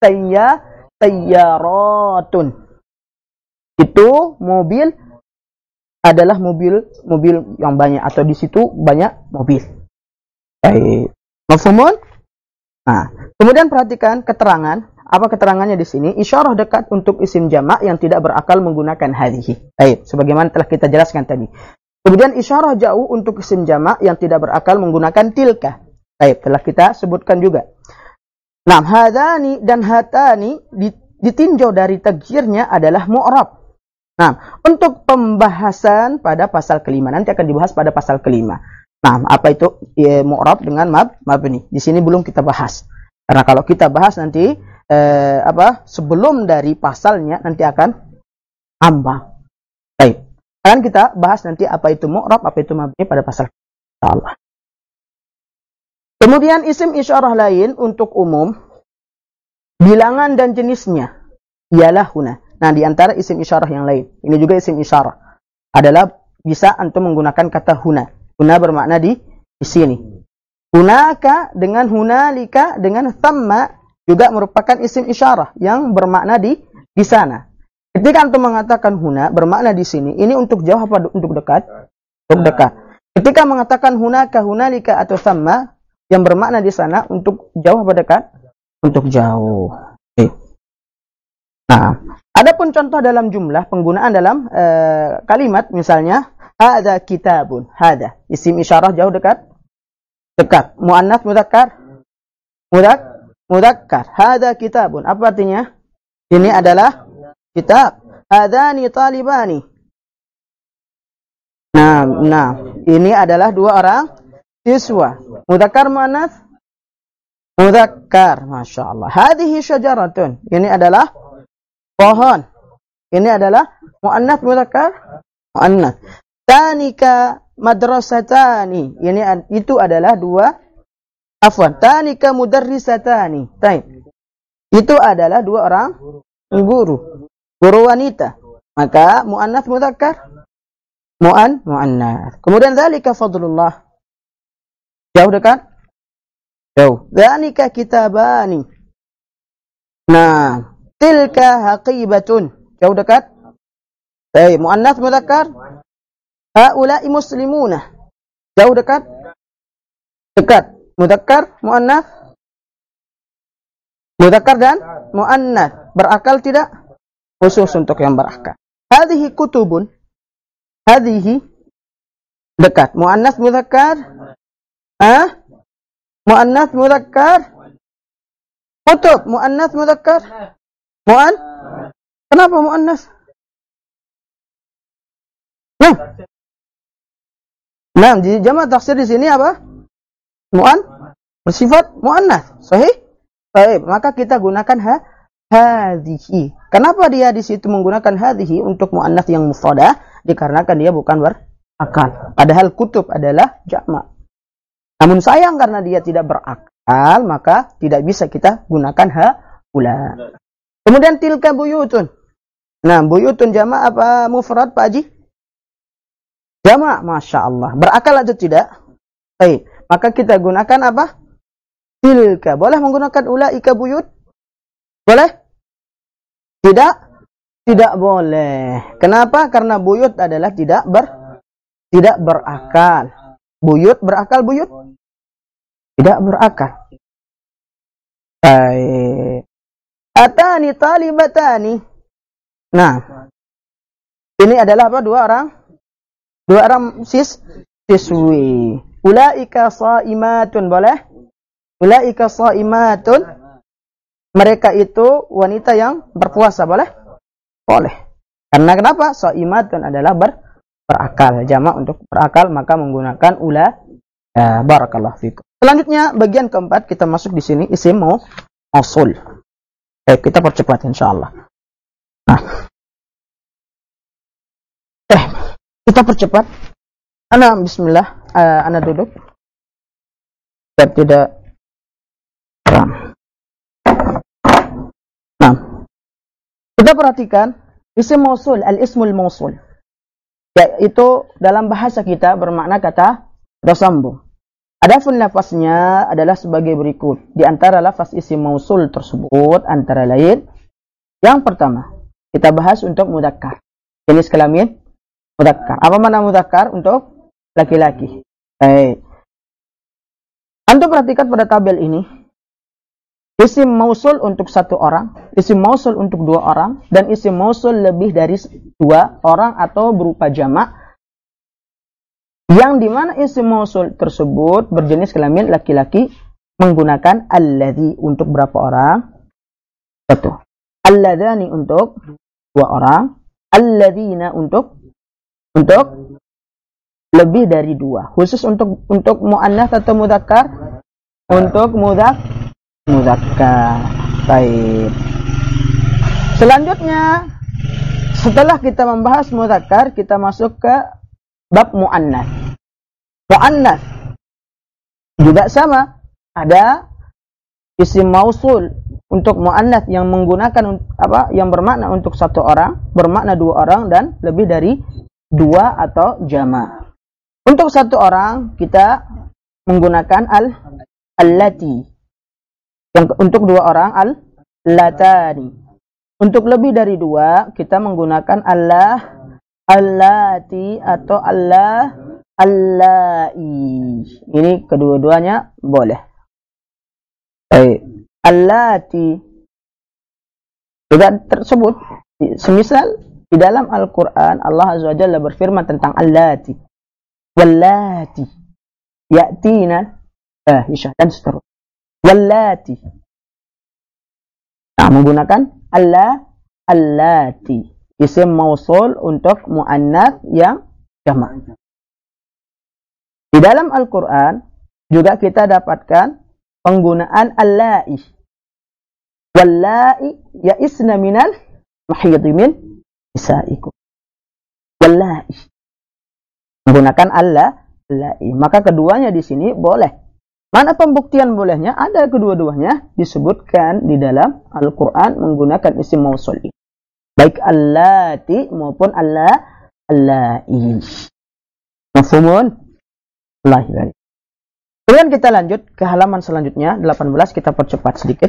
sayyaratun. Itu mobil adalah mobil yang banyak, atau di situ banyak mobil. Baik. Mafhumun? Nah, kemudian perhatikan keterangan. Apa keterangannya di sini? Isyarah dekat untuk isim jamak yang tidak berakal menggunakan hadhihi. Baik, sebagaimana telah kita jelaskan tadi. Kemudian isyarah jauh untuk isim jamak yang tidak berakal menggunakan tilka. Baik, telah kita sebutkan juga. Nah, hadani dan hatani ditinjau dari takdirnya adalah mu'rab. Nah, untuk pembahasan pada pasal kelima, nanti akan dibahas pada pasal kelima. Nah, apa itu mu'rab dengan mabni? Di sini belum kita bahas. Karena kalau kita bahas nanti sebelum dari pasalnya nanti akan ambang. Baik. Akan kita bahas nanti apa itu mu'rab, apa itu mabni pada pasal insyaallah. Kemudian isim isyarah lain untuk umum, bilangan dan jenisnya ialah huna. Nah, di antara isim isyarah yang lain, ini juga isim isyarah, adalah bisa antum menggunakan kata huna. Huna bermakna di sini. Hunaka dengan hunalika dengan thamma juga merupakan isim isyarah yang bermakna di sana. Ketika antum mengatakan huna bermakna di sini, ini untuk jauh apa untuk dekat? Untuk dekat. Ketika mengatakan hunaka, hunalika atau thamma yang bermakna di sana, untuk jauh apa dekat? Untuk jauh. Nah, adapun contoh dalam jumlah, penggunaan dalam kalimat, misalnya hadza kitabun, hadza isim isyarah jauh dekat, muannats mudzakkar, mudzakkar. Hadza kitabun, apa artinya? Ini adalah kitab. Hadzani talibani. Nah, ini adalah dua orang siswa. Mudzakkar muannats? Mudzakkar, masyaallah. Hadhihi syajaratun, ini adalah pohon. Ini adalah muannats mudzakkar, muannats. Tanika madrasatani, itu adalah dua, tanika mudarrisatani. Itu adalah dua orang guru wanita. Maka muannats mudzakkar, muannats. Kemudian dzalika fadlullah, jauh dekat, jauh. Dzalika kitabani. Nah, tilka haqibatun, jauh dekat. Muannats mudzakkar, haula'i muslimuna, jauh dekat, dekat. Mudzakkar, muannats, mudzakkar dan muannats. Berakal tidak? Khusus untuk yang berakal. Hadhihi kutubun, hadhihi dekat. Muannats mudzakkar, muannats mudzakkar, kutub muannats mudzakkar, kenapa muannats? Nah, di jamak taksir di sini apa? Bersifat muannats. Sahih? Baik, maka kita gunakan hadhihi. Kenapa dia di situ menggunakan hadhihi untuk muannats yang mufradah? Dikarenakan dia bukan berakal. Padahal kutub adalah jamak. Namun sayang karena dia tidak berakal, maka tidak bisa kita gunakan haula. Kemudian tilka buyutun. Nah, buyutun jamak apa mufrad, Pak Haji? Jamak, Masya Allah. Berakal atau tidak? Baik, maka kita gunakan apa? Tilka. Boleh menggunakan ulaika buyut? Boleh? Tidak? Tidak boleh. Kenapa? Karena buyut adalah tidak berakal. Buyut berakal, buyut? Tidak berakal. Baik. Atani talibatani. Nah, ini adalah apa? Dua orang siswi. Ulaika shaimatun, boleh? Ulaika shaimatun. Mereka itu wanita yang berpuasa, boleh? Boleh. Karena kenapa? Shaimatun adalah berakal. Jamak untuk berakal, maka menggunakan barakallahu fikum. Selanjutnya bagian keempat, kita masuk di sini isim mausul. Kita percepat insyaallah. Nah. Kita percepat. Ana bismillah, ana duduk. Biar tidak. Nah. Kita perhatikan isim mausul, al-ismul mausul. Yaitu dalam bahasa kita bermakna kata bersambung. Adapun lafaznya adalah sebagai berikut. Di antara lafaz isim mausul tersebut antara lain, yang pertama, kita bahas untuk mudzakkar. Jenis kelamin mudzakkar. Apa mana mudzakkar? Untuk laki-laki. Baik. Antum perhatikan pada tabel ini. Isim mausul untuk satu orang, isim mausul untuk dua orang, dan isim mausul lebih dari dua orang atau berupa jamak. Yang dimana isim mausul tersebut berjenis kelamin laki-laki menggunakan alladzi untuk berapa orang? Satu. Alladzani untuk dua orang. Alladzina untuk lebih dari dua. Khusus untuk muannats atau mudzakkar? Untuk mudzakkar. Baik. Selanjutnya, setelah kita membahas mudzakkar, kita masuk ke bab muannats. Muannats juga sama, ada isim mausul untuk muannats yang menggunakan yang bermakna untuk satu orang, bermakna dua orang dan lebih dari dua atau jamak. Untuk satu orang kita menggunakan allati. Yang untuk dua orang allatani. Untuk lebih dari dua kita menggunakan allati atau allai. Ini kedua-duanya boleh. Allati juga tersebut semisal di dalam Al-Qur'an Allah Azza wa Jalla berfirman tentang allati wallati ya'tina fahisyah dan seterusnya. Wallati. Nah, menggunakan allati isim mausul untuk muannats yang jamak. Di dalam Al-Quran juga kita dapatkan penggunaan allai. Wallai ya'isna minal mahidhi min nisaikum. Wallai. Menggunakan allai. Maka keduanya di sini boleh. Mana pembuktian bolehnya? Ada kedua-duanya disebutkan di dalam Al-Quran menggunakan isim mausul. Baik allati maupun allai. Mafhumun? Kemudian kita lanjut ke halaman selanjutnya 18, kita percepat sedikit.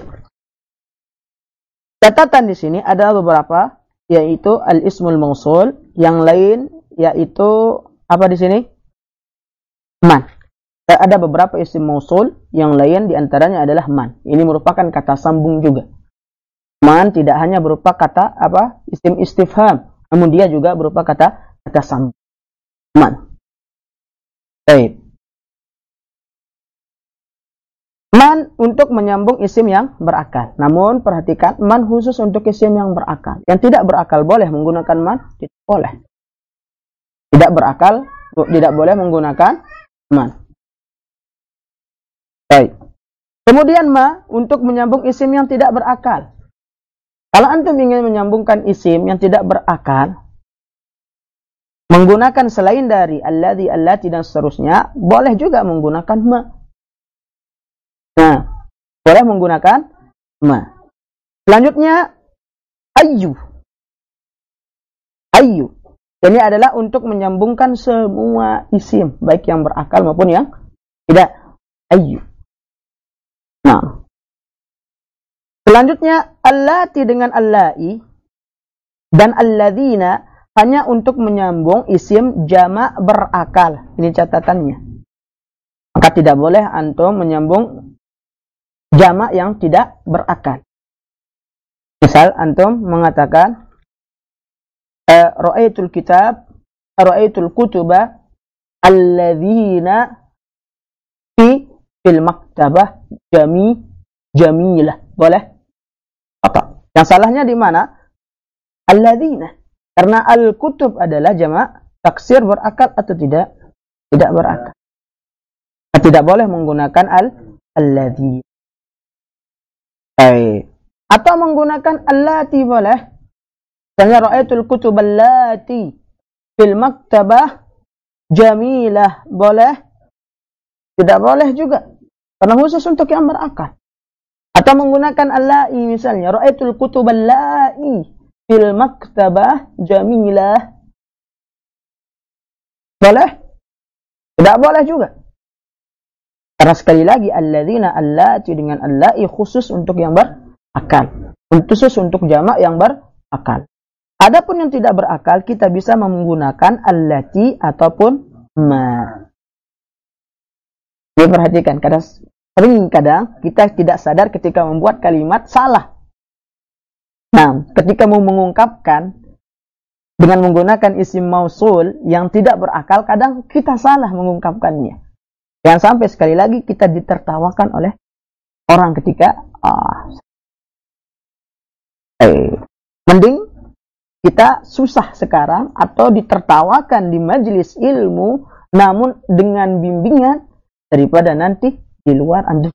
Catatan di sini ada beberapa, yaitu al-ismul mausul, yang lain yaitu apa di sini? Man. Ada beberapa isim mausul yang lain diantaranya adalah man. Ini merupakan kata sambung juga. Man tidak hanya berupa kata isim istifham, namun dia juga berupa kata sambung. Man. Baik. Man untuk menyambung isim yang berakal. Namun perhatikan, man khusus untuk isim yang berakal. Yang tidak berakal boleh menggunakan man? Tidak boleh. Tidak berakal, tidak boleh menggunakan man. Baik. Kemudian ma untuk menyambung isim yang tidak berakal. Kalau antum ingin menyambungkan isim yang tidak berakal, menggunakan selain dari alladzi, allati dan seterusnya, boleh juga menggunakan ma. Nah, boleh menggunakan ma. Selanjutnya ayyu. Ayyu. Ini adalah untuk menyambungkan semua isim, baik yang berakal maupun yang tidak. Ayyu. Nah. Selanjutnya allati dengan allai dan alladzina hanya untuk menyambung isim jamak berakal. Ini catatannya. Maka tidak boleh antum menyambung jamak yang tidak berakal. Misal antum mengatakan ra'aitul kitab, ra'aitul kutuba alladzina fil maktabah jamilah. Boleh? Apa? Yang salahnya di mana? Alladzina. Karena al-kutub adalah jamak taksir berakal atau tidak? Tidak berakal. Tidak boleh menggunakan alladzi. Atau menggunakan allati boleh. Misalnya ra'aitul kutub allati fil maktabah jamilah. Boleh? Tidak boleh juga. Karena khusus untuk yang berakal. Atau menggunakan allai misalnya ra'aitul kutub allai fil maktabah jamilah. Boleh? Tidak boleh juga. Karena sekali lagi alladzina allati dengan allai khusus untuk yang berakal. Khusus untuk jamak yang berakal. Adapun yang tidak berakal kita bisa menggunakan allati ataupun ma. Jadi perhatikan, kadang kita tidak sadar ketika membuat kalimat salah. Nah, ketika mau mengungkapkan dengan menggunakan isim mausul yang tidak berakal, kadang kita salah mengungkapkannya. Yang sampai sekali lagi kita ditertawakan oleh orang ketika mending kita susah sekarang atau ditertawakan di majelis ilmu namun dengan bimbingan daripada nanti di luar Anda.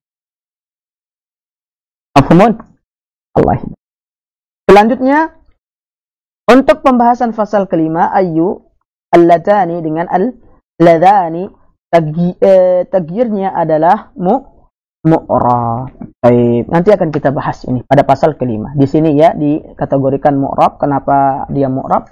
Allah. Selanjutnya untuk pembahasan fasal kelima ayu alladani dengan al-ladani tagyirnya adalah mu'rab. Baik, nanti akan kita bahas ini pada pasal kelima. Di sini ya dikategorikan mu'rab. Kenapa dia mu'rab?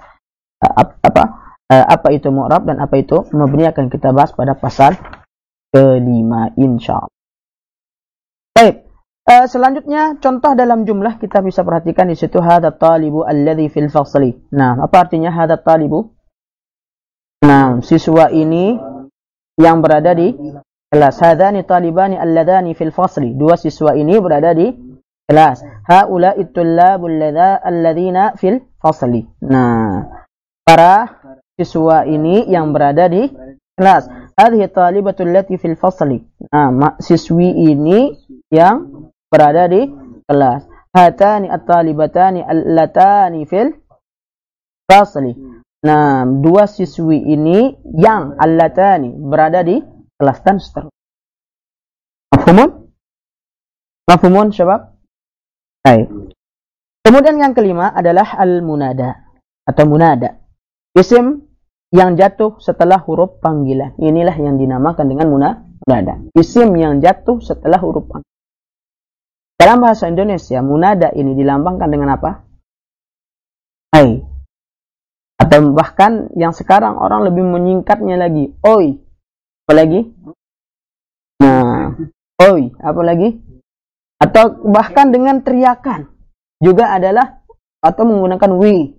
Apa itu mu'rab dan apa itu mabni akan kita bahas pada pasal kelima insyaallah. Baik. Selanjutnya contoh dalam jumlah kita bisa perhatikan di situ hadza talibu alladhi fil fasli. Nah, apa artinya hadza talibu? Nah, siswa ini yang berada di kelas. Hadzani talibani alladhani fil fasli. Dua siswa ini berada di kelas. Haula'i tullabul alladzina fil fasli. Nah, para siswa ini yang berada di kelas. Hadhihi talibatul lati fil fasli. Nah, siswi ini yang berada di kelas. Hatani at-talibatani allatani fil fasli. Nah, dua siswi ini yang allatani berada di kelas dan seterusnya. Mafhumun? Mafhumun syabab? Baik. Kemudian yang kelima adalah al-munada atau munada. Isim yang jatuh setelah huruf panggilan. Inilah yang dinamakan dengan munada. Isim yang jatuh setelah huruf panggilan. Dalam bahasa Indonesia, munada ini dilambangkan dengan apa? Hai. Atau bahkan yang sekarang orang lebih menyingkatnya lagi, oi. Apa lagi? Nah, oi, apa lagi? Atau bahkan dengan teriakan juga adalah atau menggunakan wi,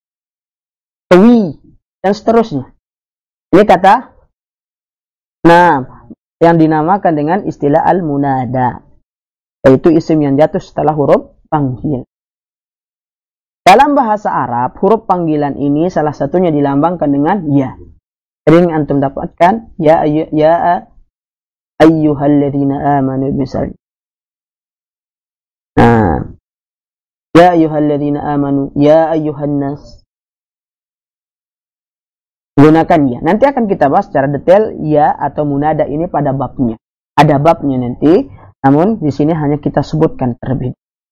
dan seterusnya. Ini kata. Nah, yang dinamakan dengan istilah al-munada. Yaitu isim yang jatuh setelah huruf panggilan. Dalam bahasa Arab, huruf panggilan ini salah satunya dilambangkan dengan ya. Sering antum dapatkan ya ayyuhalladzina amanu misalnya. Nah, ya ayyuhalladzina amanu, ya ayyuhannas. Gunakan ya. Nanti akan kita bahas secara detail ya atau munada ini pada babnya. Ada babnya nanti. Namun di sini hanya kita sebutkan terlebih.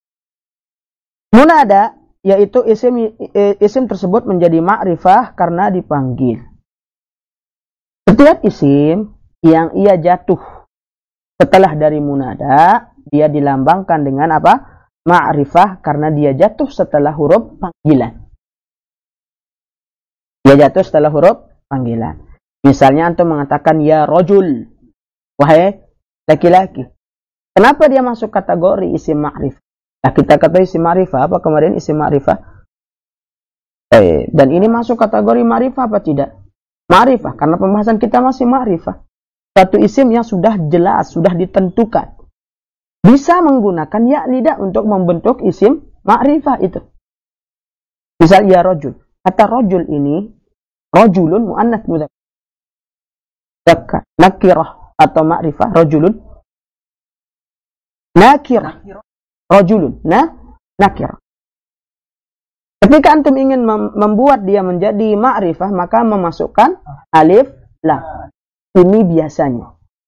Munada yaitu isim tersebut menjadi ma'rifah karena dipanggil. Setiap isim yang ia jatuh setelah dari munada, dia dilambangkan dengan apa? Ma'rifah karena dia jatuh setelah huruf panggilan. Dia jatuh setelah huruf panggilan. Misalnya antum mengatakan ya rajul, wahai laki-laki. Kenapa dia masuk kategori isim ma'rifah? Nah, kita kata isim ma'rifah, apa kemarin isim ma'rifah? Dan ini masuk kategori ma'rifah apa tidak? Ma'rifah, karena pembahasan kita masih ma'rifah. Satu isim yang sudah jelas, sudah ditentukan. Bisa menggunakan ya lidah untuk membentuk isim ma'rifah itu. Misal ya rajul. Kata rajul ini, rajulun mu'annats mudzakkar. Nakirah atau ma'rifah, rajulun nakirah. Rajulun. Nakirah. Ketika antum ingin membuat dia menjadi ma'rifah, maka memasukkan alif lam. Ini biasanya.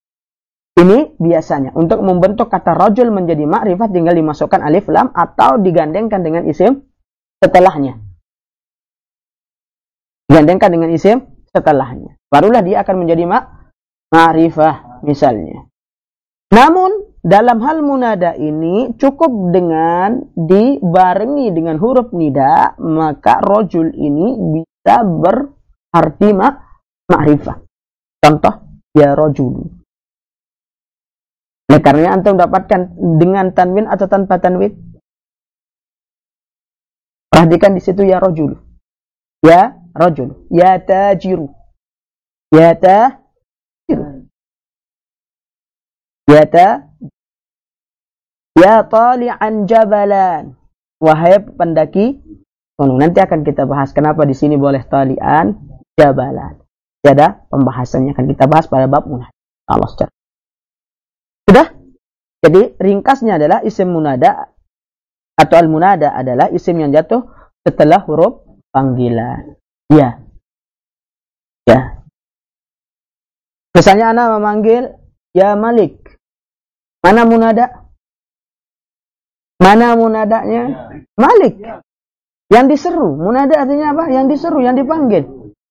Untuk membentuk kata rajul menjadi ma'rifah tinggal dimasukkan alif lam atau digandengkan dengan isim setelahnya. Barulah dia akan menjadi ma'rifah misalnya. Namun dalam hal munada ini cukup dengan dibarengi dengan huruf nida, maka rajul ini bisa berarti ma'rifah. Contoh ya rajul. Oleh karena antum dapatkan dengan tanwin atau tanpa tanwin. Perhatikan di situ ya rajul. Ya rajul. Ya tajiru. Ya tajiru. Ya ta. Ya tali'an jabalan. Wahai pendaki gunung. Nanti akan kita bahas kenapa di sini boleh tali'an jabalan. Ada pembahasannya akan kita bahas pada bab munada. Allah secara. Sudah? Jadi ringkasnya adalah isim munada atau al-munada adalah isim yang jatuh setelah huruf panggilan. Ya. Ya. Misalnya ana memanggil ya Malik. Mana munada? Mana munadanya? Malik. Yang diseru. Munada artinya apa? Yang diseru, yang dipanggil.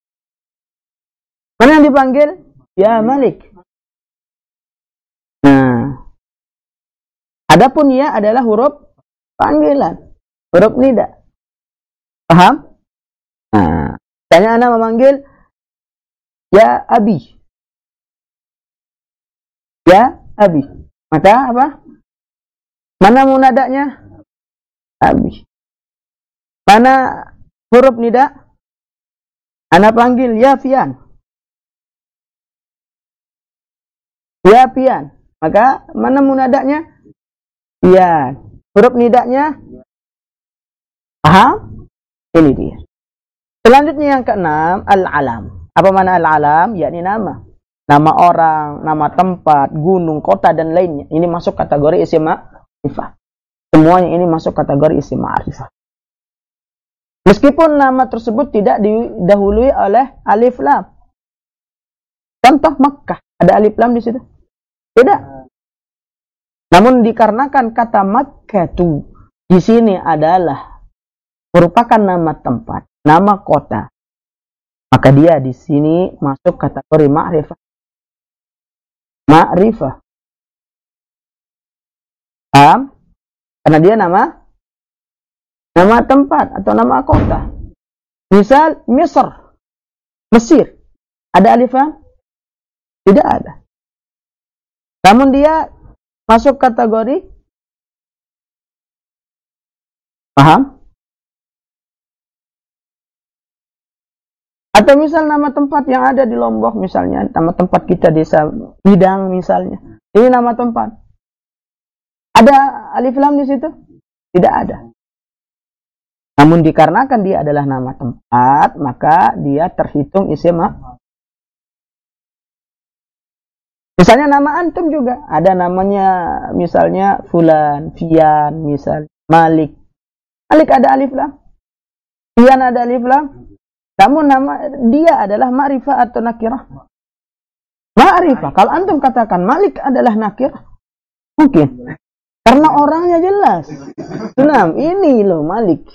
Mana yang dipanggil? Ya Malik. Nah. Adapun ya adalah huruf panggilan. Huruf nida. Paham? Nah. Misalnya ana memanggil ya Abi. Ya Abi. Maka apa? Mana munadanya? Abi. Mana huruf nida? Ana panggil ya Fian. Ya Pian. Maka mana munadanya? Pian. Huruf nidanya? Paham? Ini dia. Selanjutnya yang keenam, al-alam. Apa mana al-alam? Yakni nama. Nama orang, nama tempat, gunung, kota, dan lainnya. Ini masuk kategori isim ma'rifah. Semuanya ini masuk kategori isim ma'rifah. Meskipun nama tersebut tidak didahului oleh alif lam. Contoh Makkah. Ada alif lam di situ? Tidak. Namun dikarenakan kata Makkatu di sini adalah merupakan nama tempat, nama kota, maka dia di sini masuk kategori ma'rifah. Ma'rifah. Paham? Karena dia nama tempat atau nama kota. Misal Misr, Mesir. Ada alif lam? Tidak ada. Namun dia masuk kategori, paham? Atau misal nama tempat yang ada di Lombok misalnya, nama tempat kita desa Bidang misalnya. Ini nama tempat. Ada alif lam di situ? Tidak ada. Namun dikarenakan dia adalah nama tempat, maka dia terhitung isim. Misalnya nama antum juga ada namanya, misalnya Fulan, Fian, misal Malik. Malik ada alif lam. Fian ada alif lam. Namun nama dia adalah ma'rifah atau nakirah. Ma'rifah. Kalau antum katakan Malik adalah nakirah, mungkin. Karena orangnya jelas. Nah, ini loh Malik.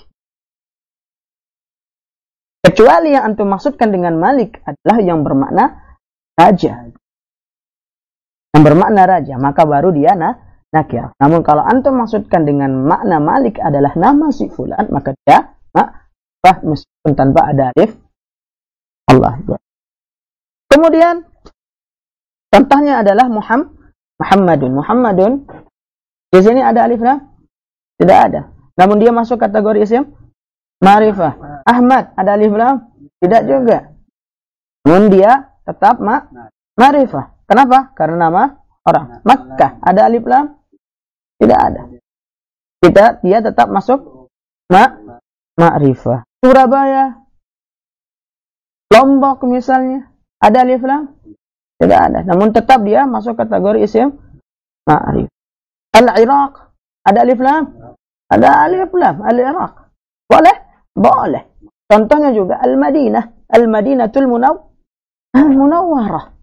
Kecuali yang antum maksudkan dengan Malik adalah yang bermakna raja. Yang bermakna raja, maka baru dia nakirah. Namun kalau antum maksudkan dengan makna Malik adalah nama si fulan, maka dia ma'rifah meskipun tanpa ada alif Allah. Kemudian contohnya adalah Muhammadun. Di sini ada alif lam? Tidak ada. Namun dia masuk kategori isim ma'rifah. Ahmad ada alif lam? Tidak juga. Namun dia tetap ma'rifah. Kenapa? Karena nama orang. Makkah ada alif lam? Tidak ada. Dia tetap masuk ma'rifah. Surabaya, Lombok misalnya, ada alif lam? Tidak ada. Namun tetap dia masuk kategori isim ma'rifah. Al-Iraq, ada alif lam? Ada alif lam. Al-Iraq. Boleh? Boleh. Contohnya juga Al-Madinah. Al-Madinatul Munawwarah.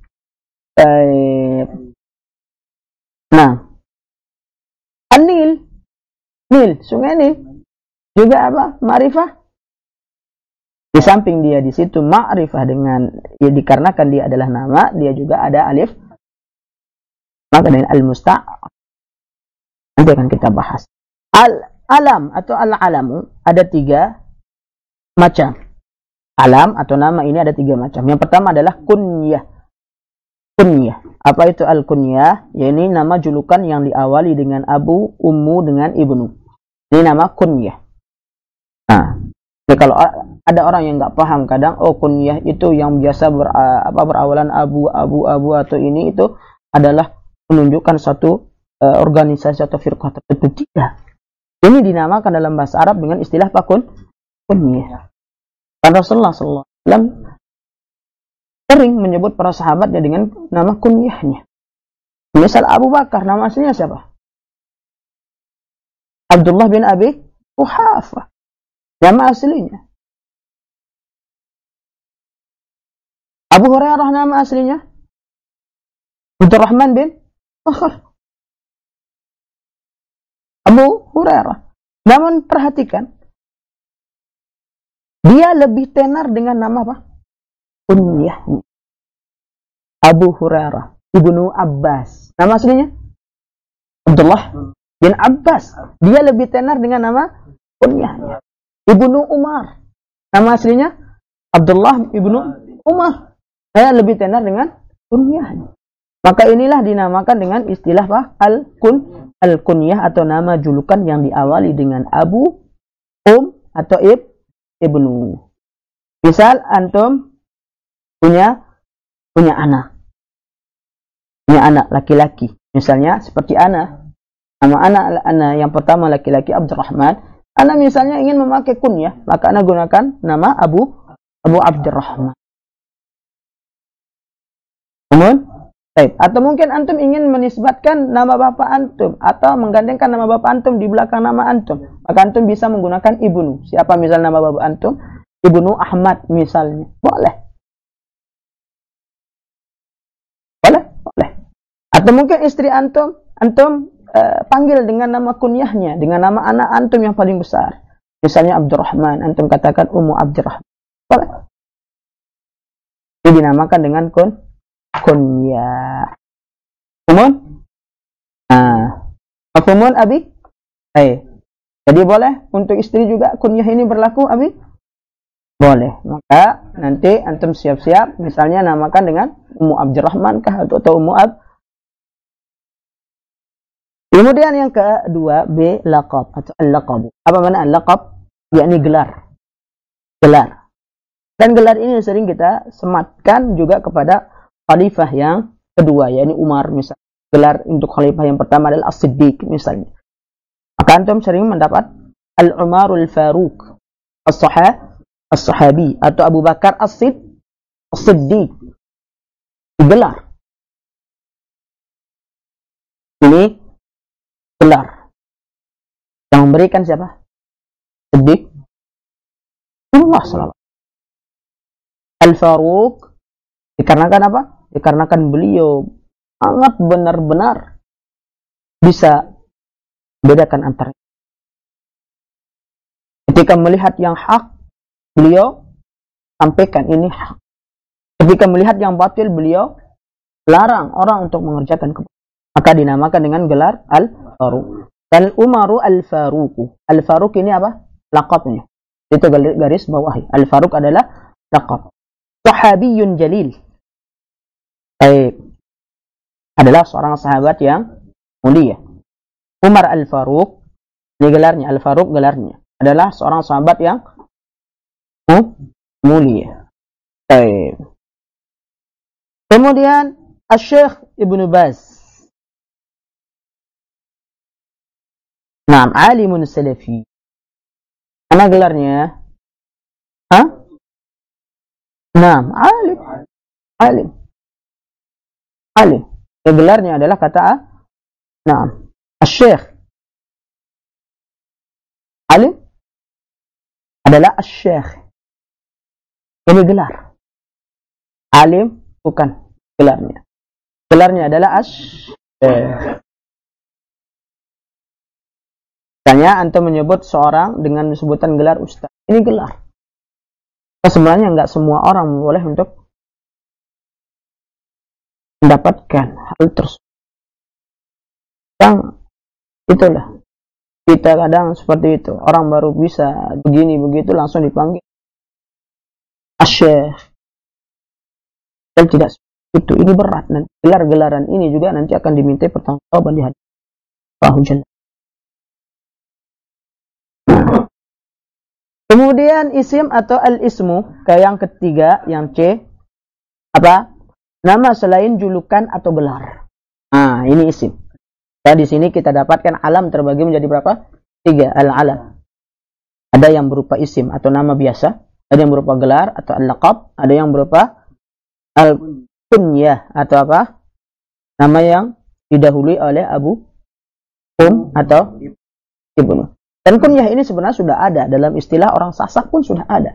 Nah, An-Nil, sungai Nil juga apa? Ma'rifah. Di samping dia di situ ma'rifah dengan ya dikarenakan dia adalah nama, dia juga ada alif. Maka dengan al-musta'ar. Nanti akan kita bahas. Al-alam atau al-alamu ada 3 macam. Alam atau nama ini ada 3 macam. Yang pertama adalah kunyah. kunyah. Apa itu al-kunyah? Ya, ini nama julukan yang diawali dengan abu, ummu dengan ibnu. Ini nama kunyah. Nah, jadi kalau ada orang yang nggak paham kadang, oh kunyah itu yang biasa berawalan abu atau ini itu adalah menunjukkan satu organisasi atau firqah tertentu. Tidak. Ini dinamakan dalam bahasa Arab dengan istilah kunyah. Karena Rasulullah SAW sering menyebut para sahabatnya dengan nama kunyahnya. Misal Abu Bakar, nama aslinya siapa? Abdullah bin Abi Quhafah. Nama aslinya. Abu Hurairah nama aslinya Abdurrahman bin Sakhr. Abu Hurairah. Namun perhatikan, dia lebih tenar dengan nama apa? Kunyahnya. Abu Hurairah Ibnu Abbas. Nama aslinya Abdullah bin Abbas. Dia lebih tenar dengan nama kunyahnya. Ibnu Umar. Nama aslinya Abdullah Ibnu Umar. Saya lebih tenar dengan kunyahnya. Maka inilah dinamakan dengan istilah apa? Al-kunyah atau nama julukan yang diawali dengan abu, atau ibnu. Misal antum punya anak. Punya anak laki-laki. Misalnya seperti ana. Nama anak yang pertama laki-laki Abdurrahman. Ana misalnya ingin memakai kunyah, maka ana gunakan nama Abu Abdurrahman. Atau mungkin antum ingin menisbatkan nama bapak antum atau menggandengkan nama bapak antum di belakang nama antum, maka antum bisa menggunakan ibnu. Siapa misal nama bapak antum? Ibnu Ahmad misalnya. Boleh. Atau mungkin istri antum panggil dengan nama kunyahnya, dengan nama anak antum yang paling besar. Misalnya Abdurrahman, antum katakan Ummu Abdurrahman. Boleh. Ini dinamakan dengan kunyah. Mafhumun abi? Jadi boleh untuk istri juga kunyah ini berlaku abi? Boleh. Maka nanti antum siap-siap misalnya namakan dengan Ummu Abdurrahman kah atau Ummu Kemudian yang kedua, B, laqab atau al-laqab. Apa makna al-laqab? Yakni gelar. Dan gelar ini sering kita sematkan juga kepada khalifah yang kedua, yakni Umar misalnya. Gelar untuk khalifah yang pertama adalah As-Siddiq misalnya. Maka antum sering mendapat Al-Umarul Faruq, As-Sahabi atau Abu Bakar As-Siddiq. Gelar. Ini gelar yang memberikan siapa? Siddiq Allah SAW. Al-Faruq dikarenakan apa? Dikarenakan beliau sangat benar-benar bisa bedakan antara. Ketika melihat yang hak, beliau sampaikan ini hak. Ketika melihat yang batil, beliau larang orang untuk mengerjakan kebaikan. Maka dinamakan dengan gelar Al-Faruq. Dan Umaru Al-Faruq. Al-Faruq ini apa? Laqabnya. Itu garis bawahi. Al-Faruq adalah laqab. Sahabiyun jalil. Adalah seorang sahabat yang mulia. Umar Al-Faruq, ini gelarnya. Al-Faruq gelarnya. Adalah seorang sahabat yang mulia. Kemudian Asy-Syaikh Ibnu Baz. Naam, alimun salafi. Mana gelarnya? Naam, alim. Gelarnya adalah kata naam, asy-syekh. Alim adalah asy-syekh. Ini gelar. Alim bukan gelarnya. Gelarnya adalah asy-syekh. Misalnya antum menyebut seorang dengan sebutan gelar ustaz. Ini gelar. Sebenarnya enggak semua orang boleh untuk mendapatkan hal tersebut. Yang itulah. Kita kadang seperti itu. Orang baru bisa begini begitu langsung dipanggil asy-syekh. Dan tidak Itu ini berat. Nanti gelar-gelaran ini juga nanti akan dimintai pertanggungjawaban di hadapan Allah Jalla. Kemudian isim atau al-ismu, kayak yang ketiga, yang C, apa? Nama selain julukan atau gelar. Nah, ini isim. Dan di sini kita dapatkan alam terbagi menjadi berapa? 3, al-alam. Ada yang berupa isim atau nama biasa, ada yang berupa gelar atau al-laqab, ada yang berupa al-kunyah atau apa? Nama yang didahului oleh abu, atau ibnu. Dan kunyah ini sebenarnya sudah ada dalam istilah orang Sasak pun sudah ada.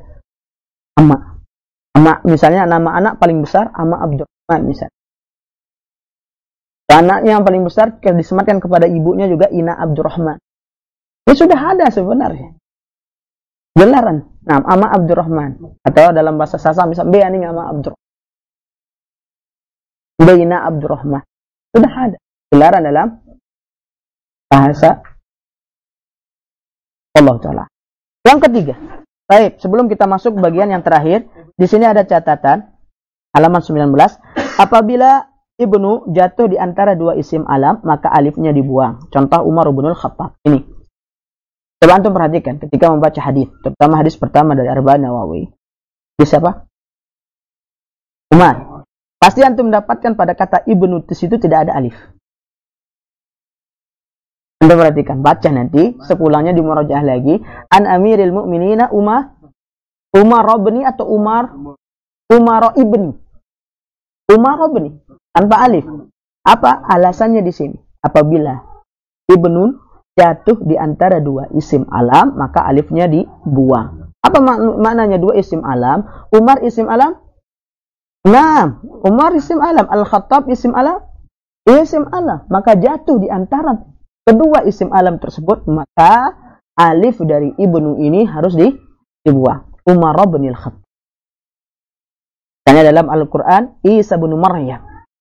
Ama misalnya nama anak paling besar Ama Abdurrahman misalnya. Anaknya yang paling besar disematkan kepada ibunya juga Ina Abdurrahman. Ini sudah ada sebenarnya. Gelaran. Nah, Ama Abdurrahman atau dalam bahasa Sasak misalnya Beani Ama Abdurrahman. Beina Abdurrahman. Sudah ada gelaran dalam bahasa Allah Ta'ala. Yang ketiga, baik, sebelum kita masuk bagian yang terakhir, di sini ada catatan halaman 19. Apabila ibnu jatuh di antara dua isim alam, maka alifnya dibuang. Contoh Umar bin Khattab. Ini. Coba antum perhatikan ketika membaca hadis, terutama hadis pertama dari Arba'in Nawawi. Di siapa? Umar. Pasti antum mendapatkan pada kata ibnu di situ tidak ada alif. Anda perhatikan, baca nanti, sepulangnya di murojaah lagi. An amiril mu'minina Umar ibni atau Umar ibni. Umar ibni, tanpa alif. Apa alasannya di sini? Apabila ibnun jatuh di antara dua isim alam, maka alifnya dibuang. Apa maknanya dua isim alam? Umar isim alam? Nah, Umar isim alam. Al-Khattab isim alam? Isim alam. Maka jatuh di antara kedua isim alam tersebut, maka alif dari ibnu ini harus dibuang. Umar bin Khattab. Tanya dalam Al-Quran, Isa bin Maryam.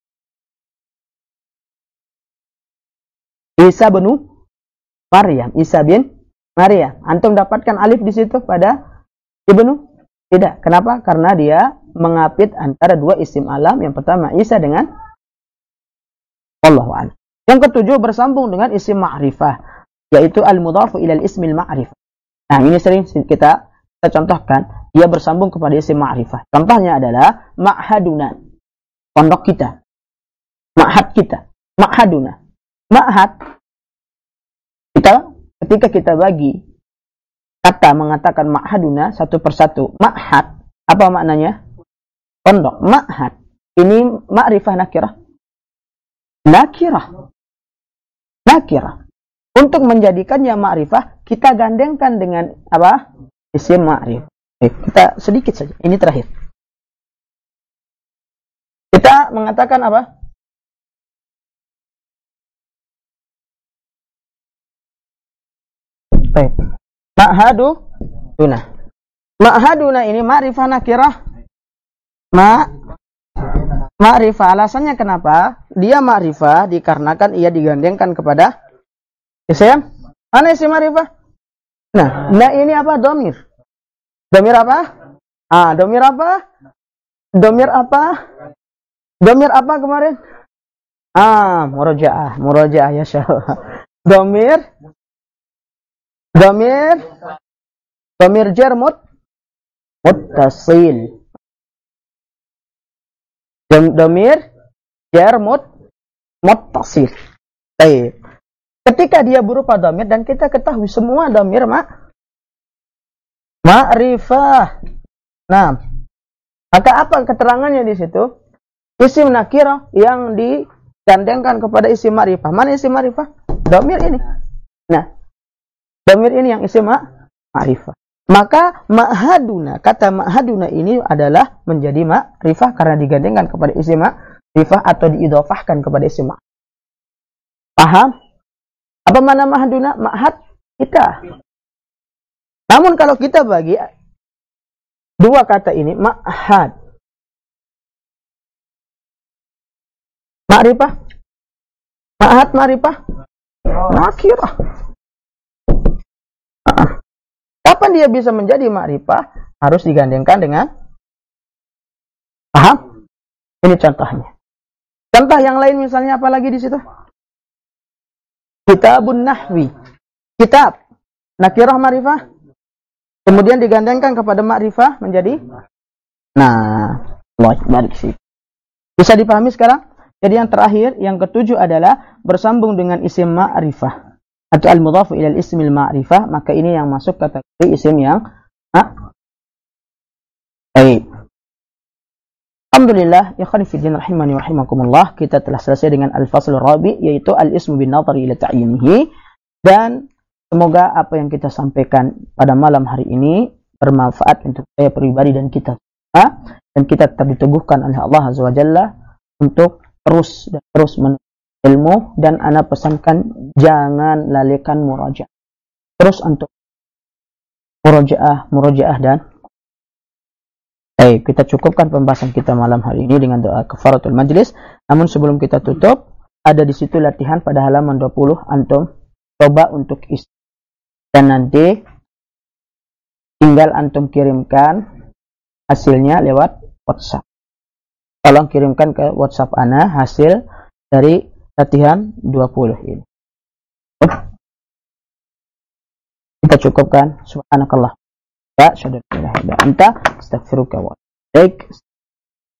Isa bin Maryam. Isa bin Maryam. Antum dapatkan alif di situ pada ibnu? Tidak. Kenapa? Karena dia mengapit antara dua isim alam. Yang pertama Isa dengan Wallahu a'lam. Yang ketujuh bersambung dengan isim ma'rifah, yaitu al-mudhafu ilal ismil ma'rifah. Nah, ini sering kita contohkan, dia bersambung kepada isim ma'rifah. Contohnya adalah ma'haduna, pondok kita. Ma'had kita, ma'haduna. Ma'had, ketika kita bagi kata mengatakan ma'haduna satu persatu. Ma'had, apa maknanya? Pondok. Ma'had, ini ma'rifah nakirah. Nakirah. Untuk menjadikannya ma'rifah, kita gandengkan dengan apa? Isim ma'rifah. Kita sedikit saja. Ini terakhir. Kita mengatakan apa? Baik. Ma'haduna. Ma'haduna ini ma'rifah nakirah. Ma'rifah, alasannya kenapa? Dia ma'rifah dikarenakan ia digandengkan kepada isim. Mana isim ma'rifah? Nah ini apa? Domir. Domir apa? Domir apa? Domir apa kemarin? Murojaah ya syallah. Domir jar muttasil. Domir jar muttasil. Baik. Ketika dia berupa domir dan kita ketahui semua domir ma'rifah. Nah, maka apa keterangannya di situ? Isim nakirah yang digandengkan kepada isim ma'rifah. Mana isim ma'rifah? Domir ini. Nah, domir ini yang isim ma'rifah. Maka ma'haduna, kata ma'haduna ini adalah menjadi ma'rifah karena digandengkan kepada isim ma'rifah atau diidhofahkan kepada isim ma'rifah. Paham? Apa mana ma'haduna? Ma'had kita. Namun kalau kita bagi dua kata ini, ma'had, ma'rifah, ma'had ma'rifah, nakirah. Kapan dia bisa menjadi ma'rifah? Harus digandengkan dengan, paham? Ini contohnya. Contoh yang lain misalnya apa lagi di situ? Kitabun nahwi. Kitab. Nakirah ma'rifah. Kemudian digandengkan kepada ma'rifah menjadi. Nah, baik sih. Bisa dipahami sekarang? Jadi yang terakhir, yang ketujuh adalah bersambung dengan isim ma'rifah. Atau al-mudhafu ilal ismil ma'rifah. Maka ini yang masuk kategori isim yang baik. Alhamdulillah, ikhwan fillah rahimani wa rahimakumullah, kita telah selesai dengan al-fasl rabi, yaitu al-ismu bin nadhari ila ta'yinihi, dan semoga apa yang kita sampaikan pada malam hari ini bermanfaat untuk saya pribadi dan kita semua, dan kita tetap diteguhkan oleh Allah Azza wa Jalla untuk terus menuntut ilmu, dan ana pesankan jangan lalaikan murajaah. Terus untuk murajaah dan baik, kita cukupkan pembahasan kita malam hari ini dengan doa kafaratul majlis. Namun sebelum kita tutup, ada di situ latihan pada halaman 20, antum coba untuk isi. Dan nanti tinggal antum kirimkan hasilnya lewat WhatsApp. Tolong kirimkan ke WhatsApp ana hasil dari latihan 20 ini. Kita cukupkan. Subhanakallah. Ya, syahadu la ilaha illa anta, astaghfiruka wa atubu ilaik.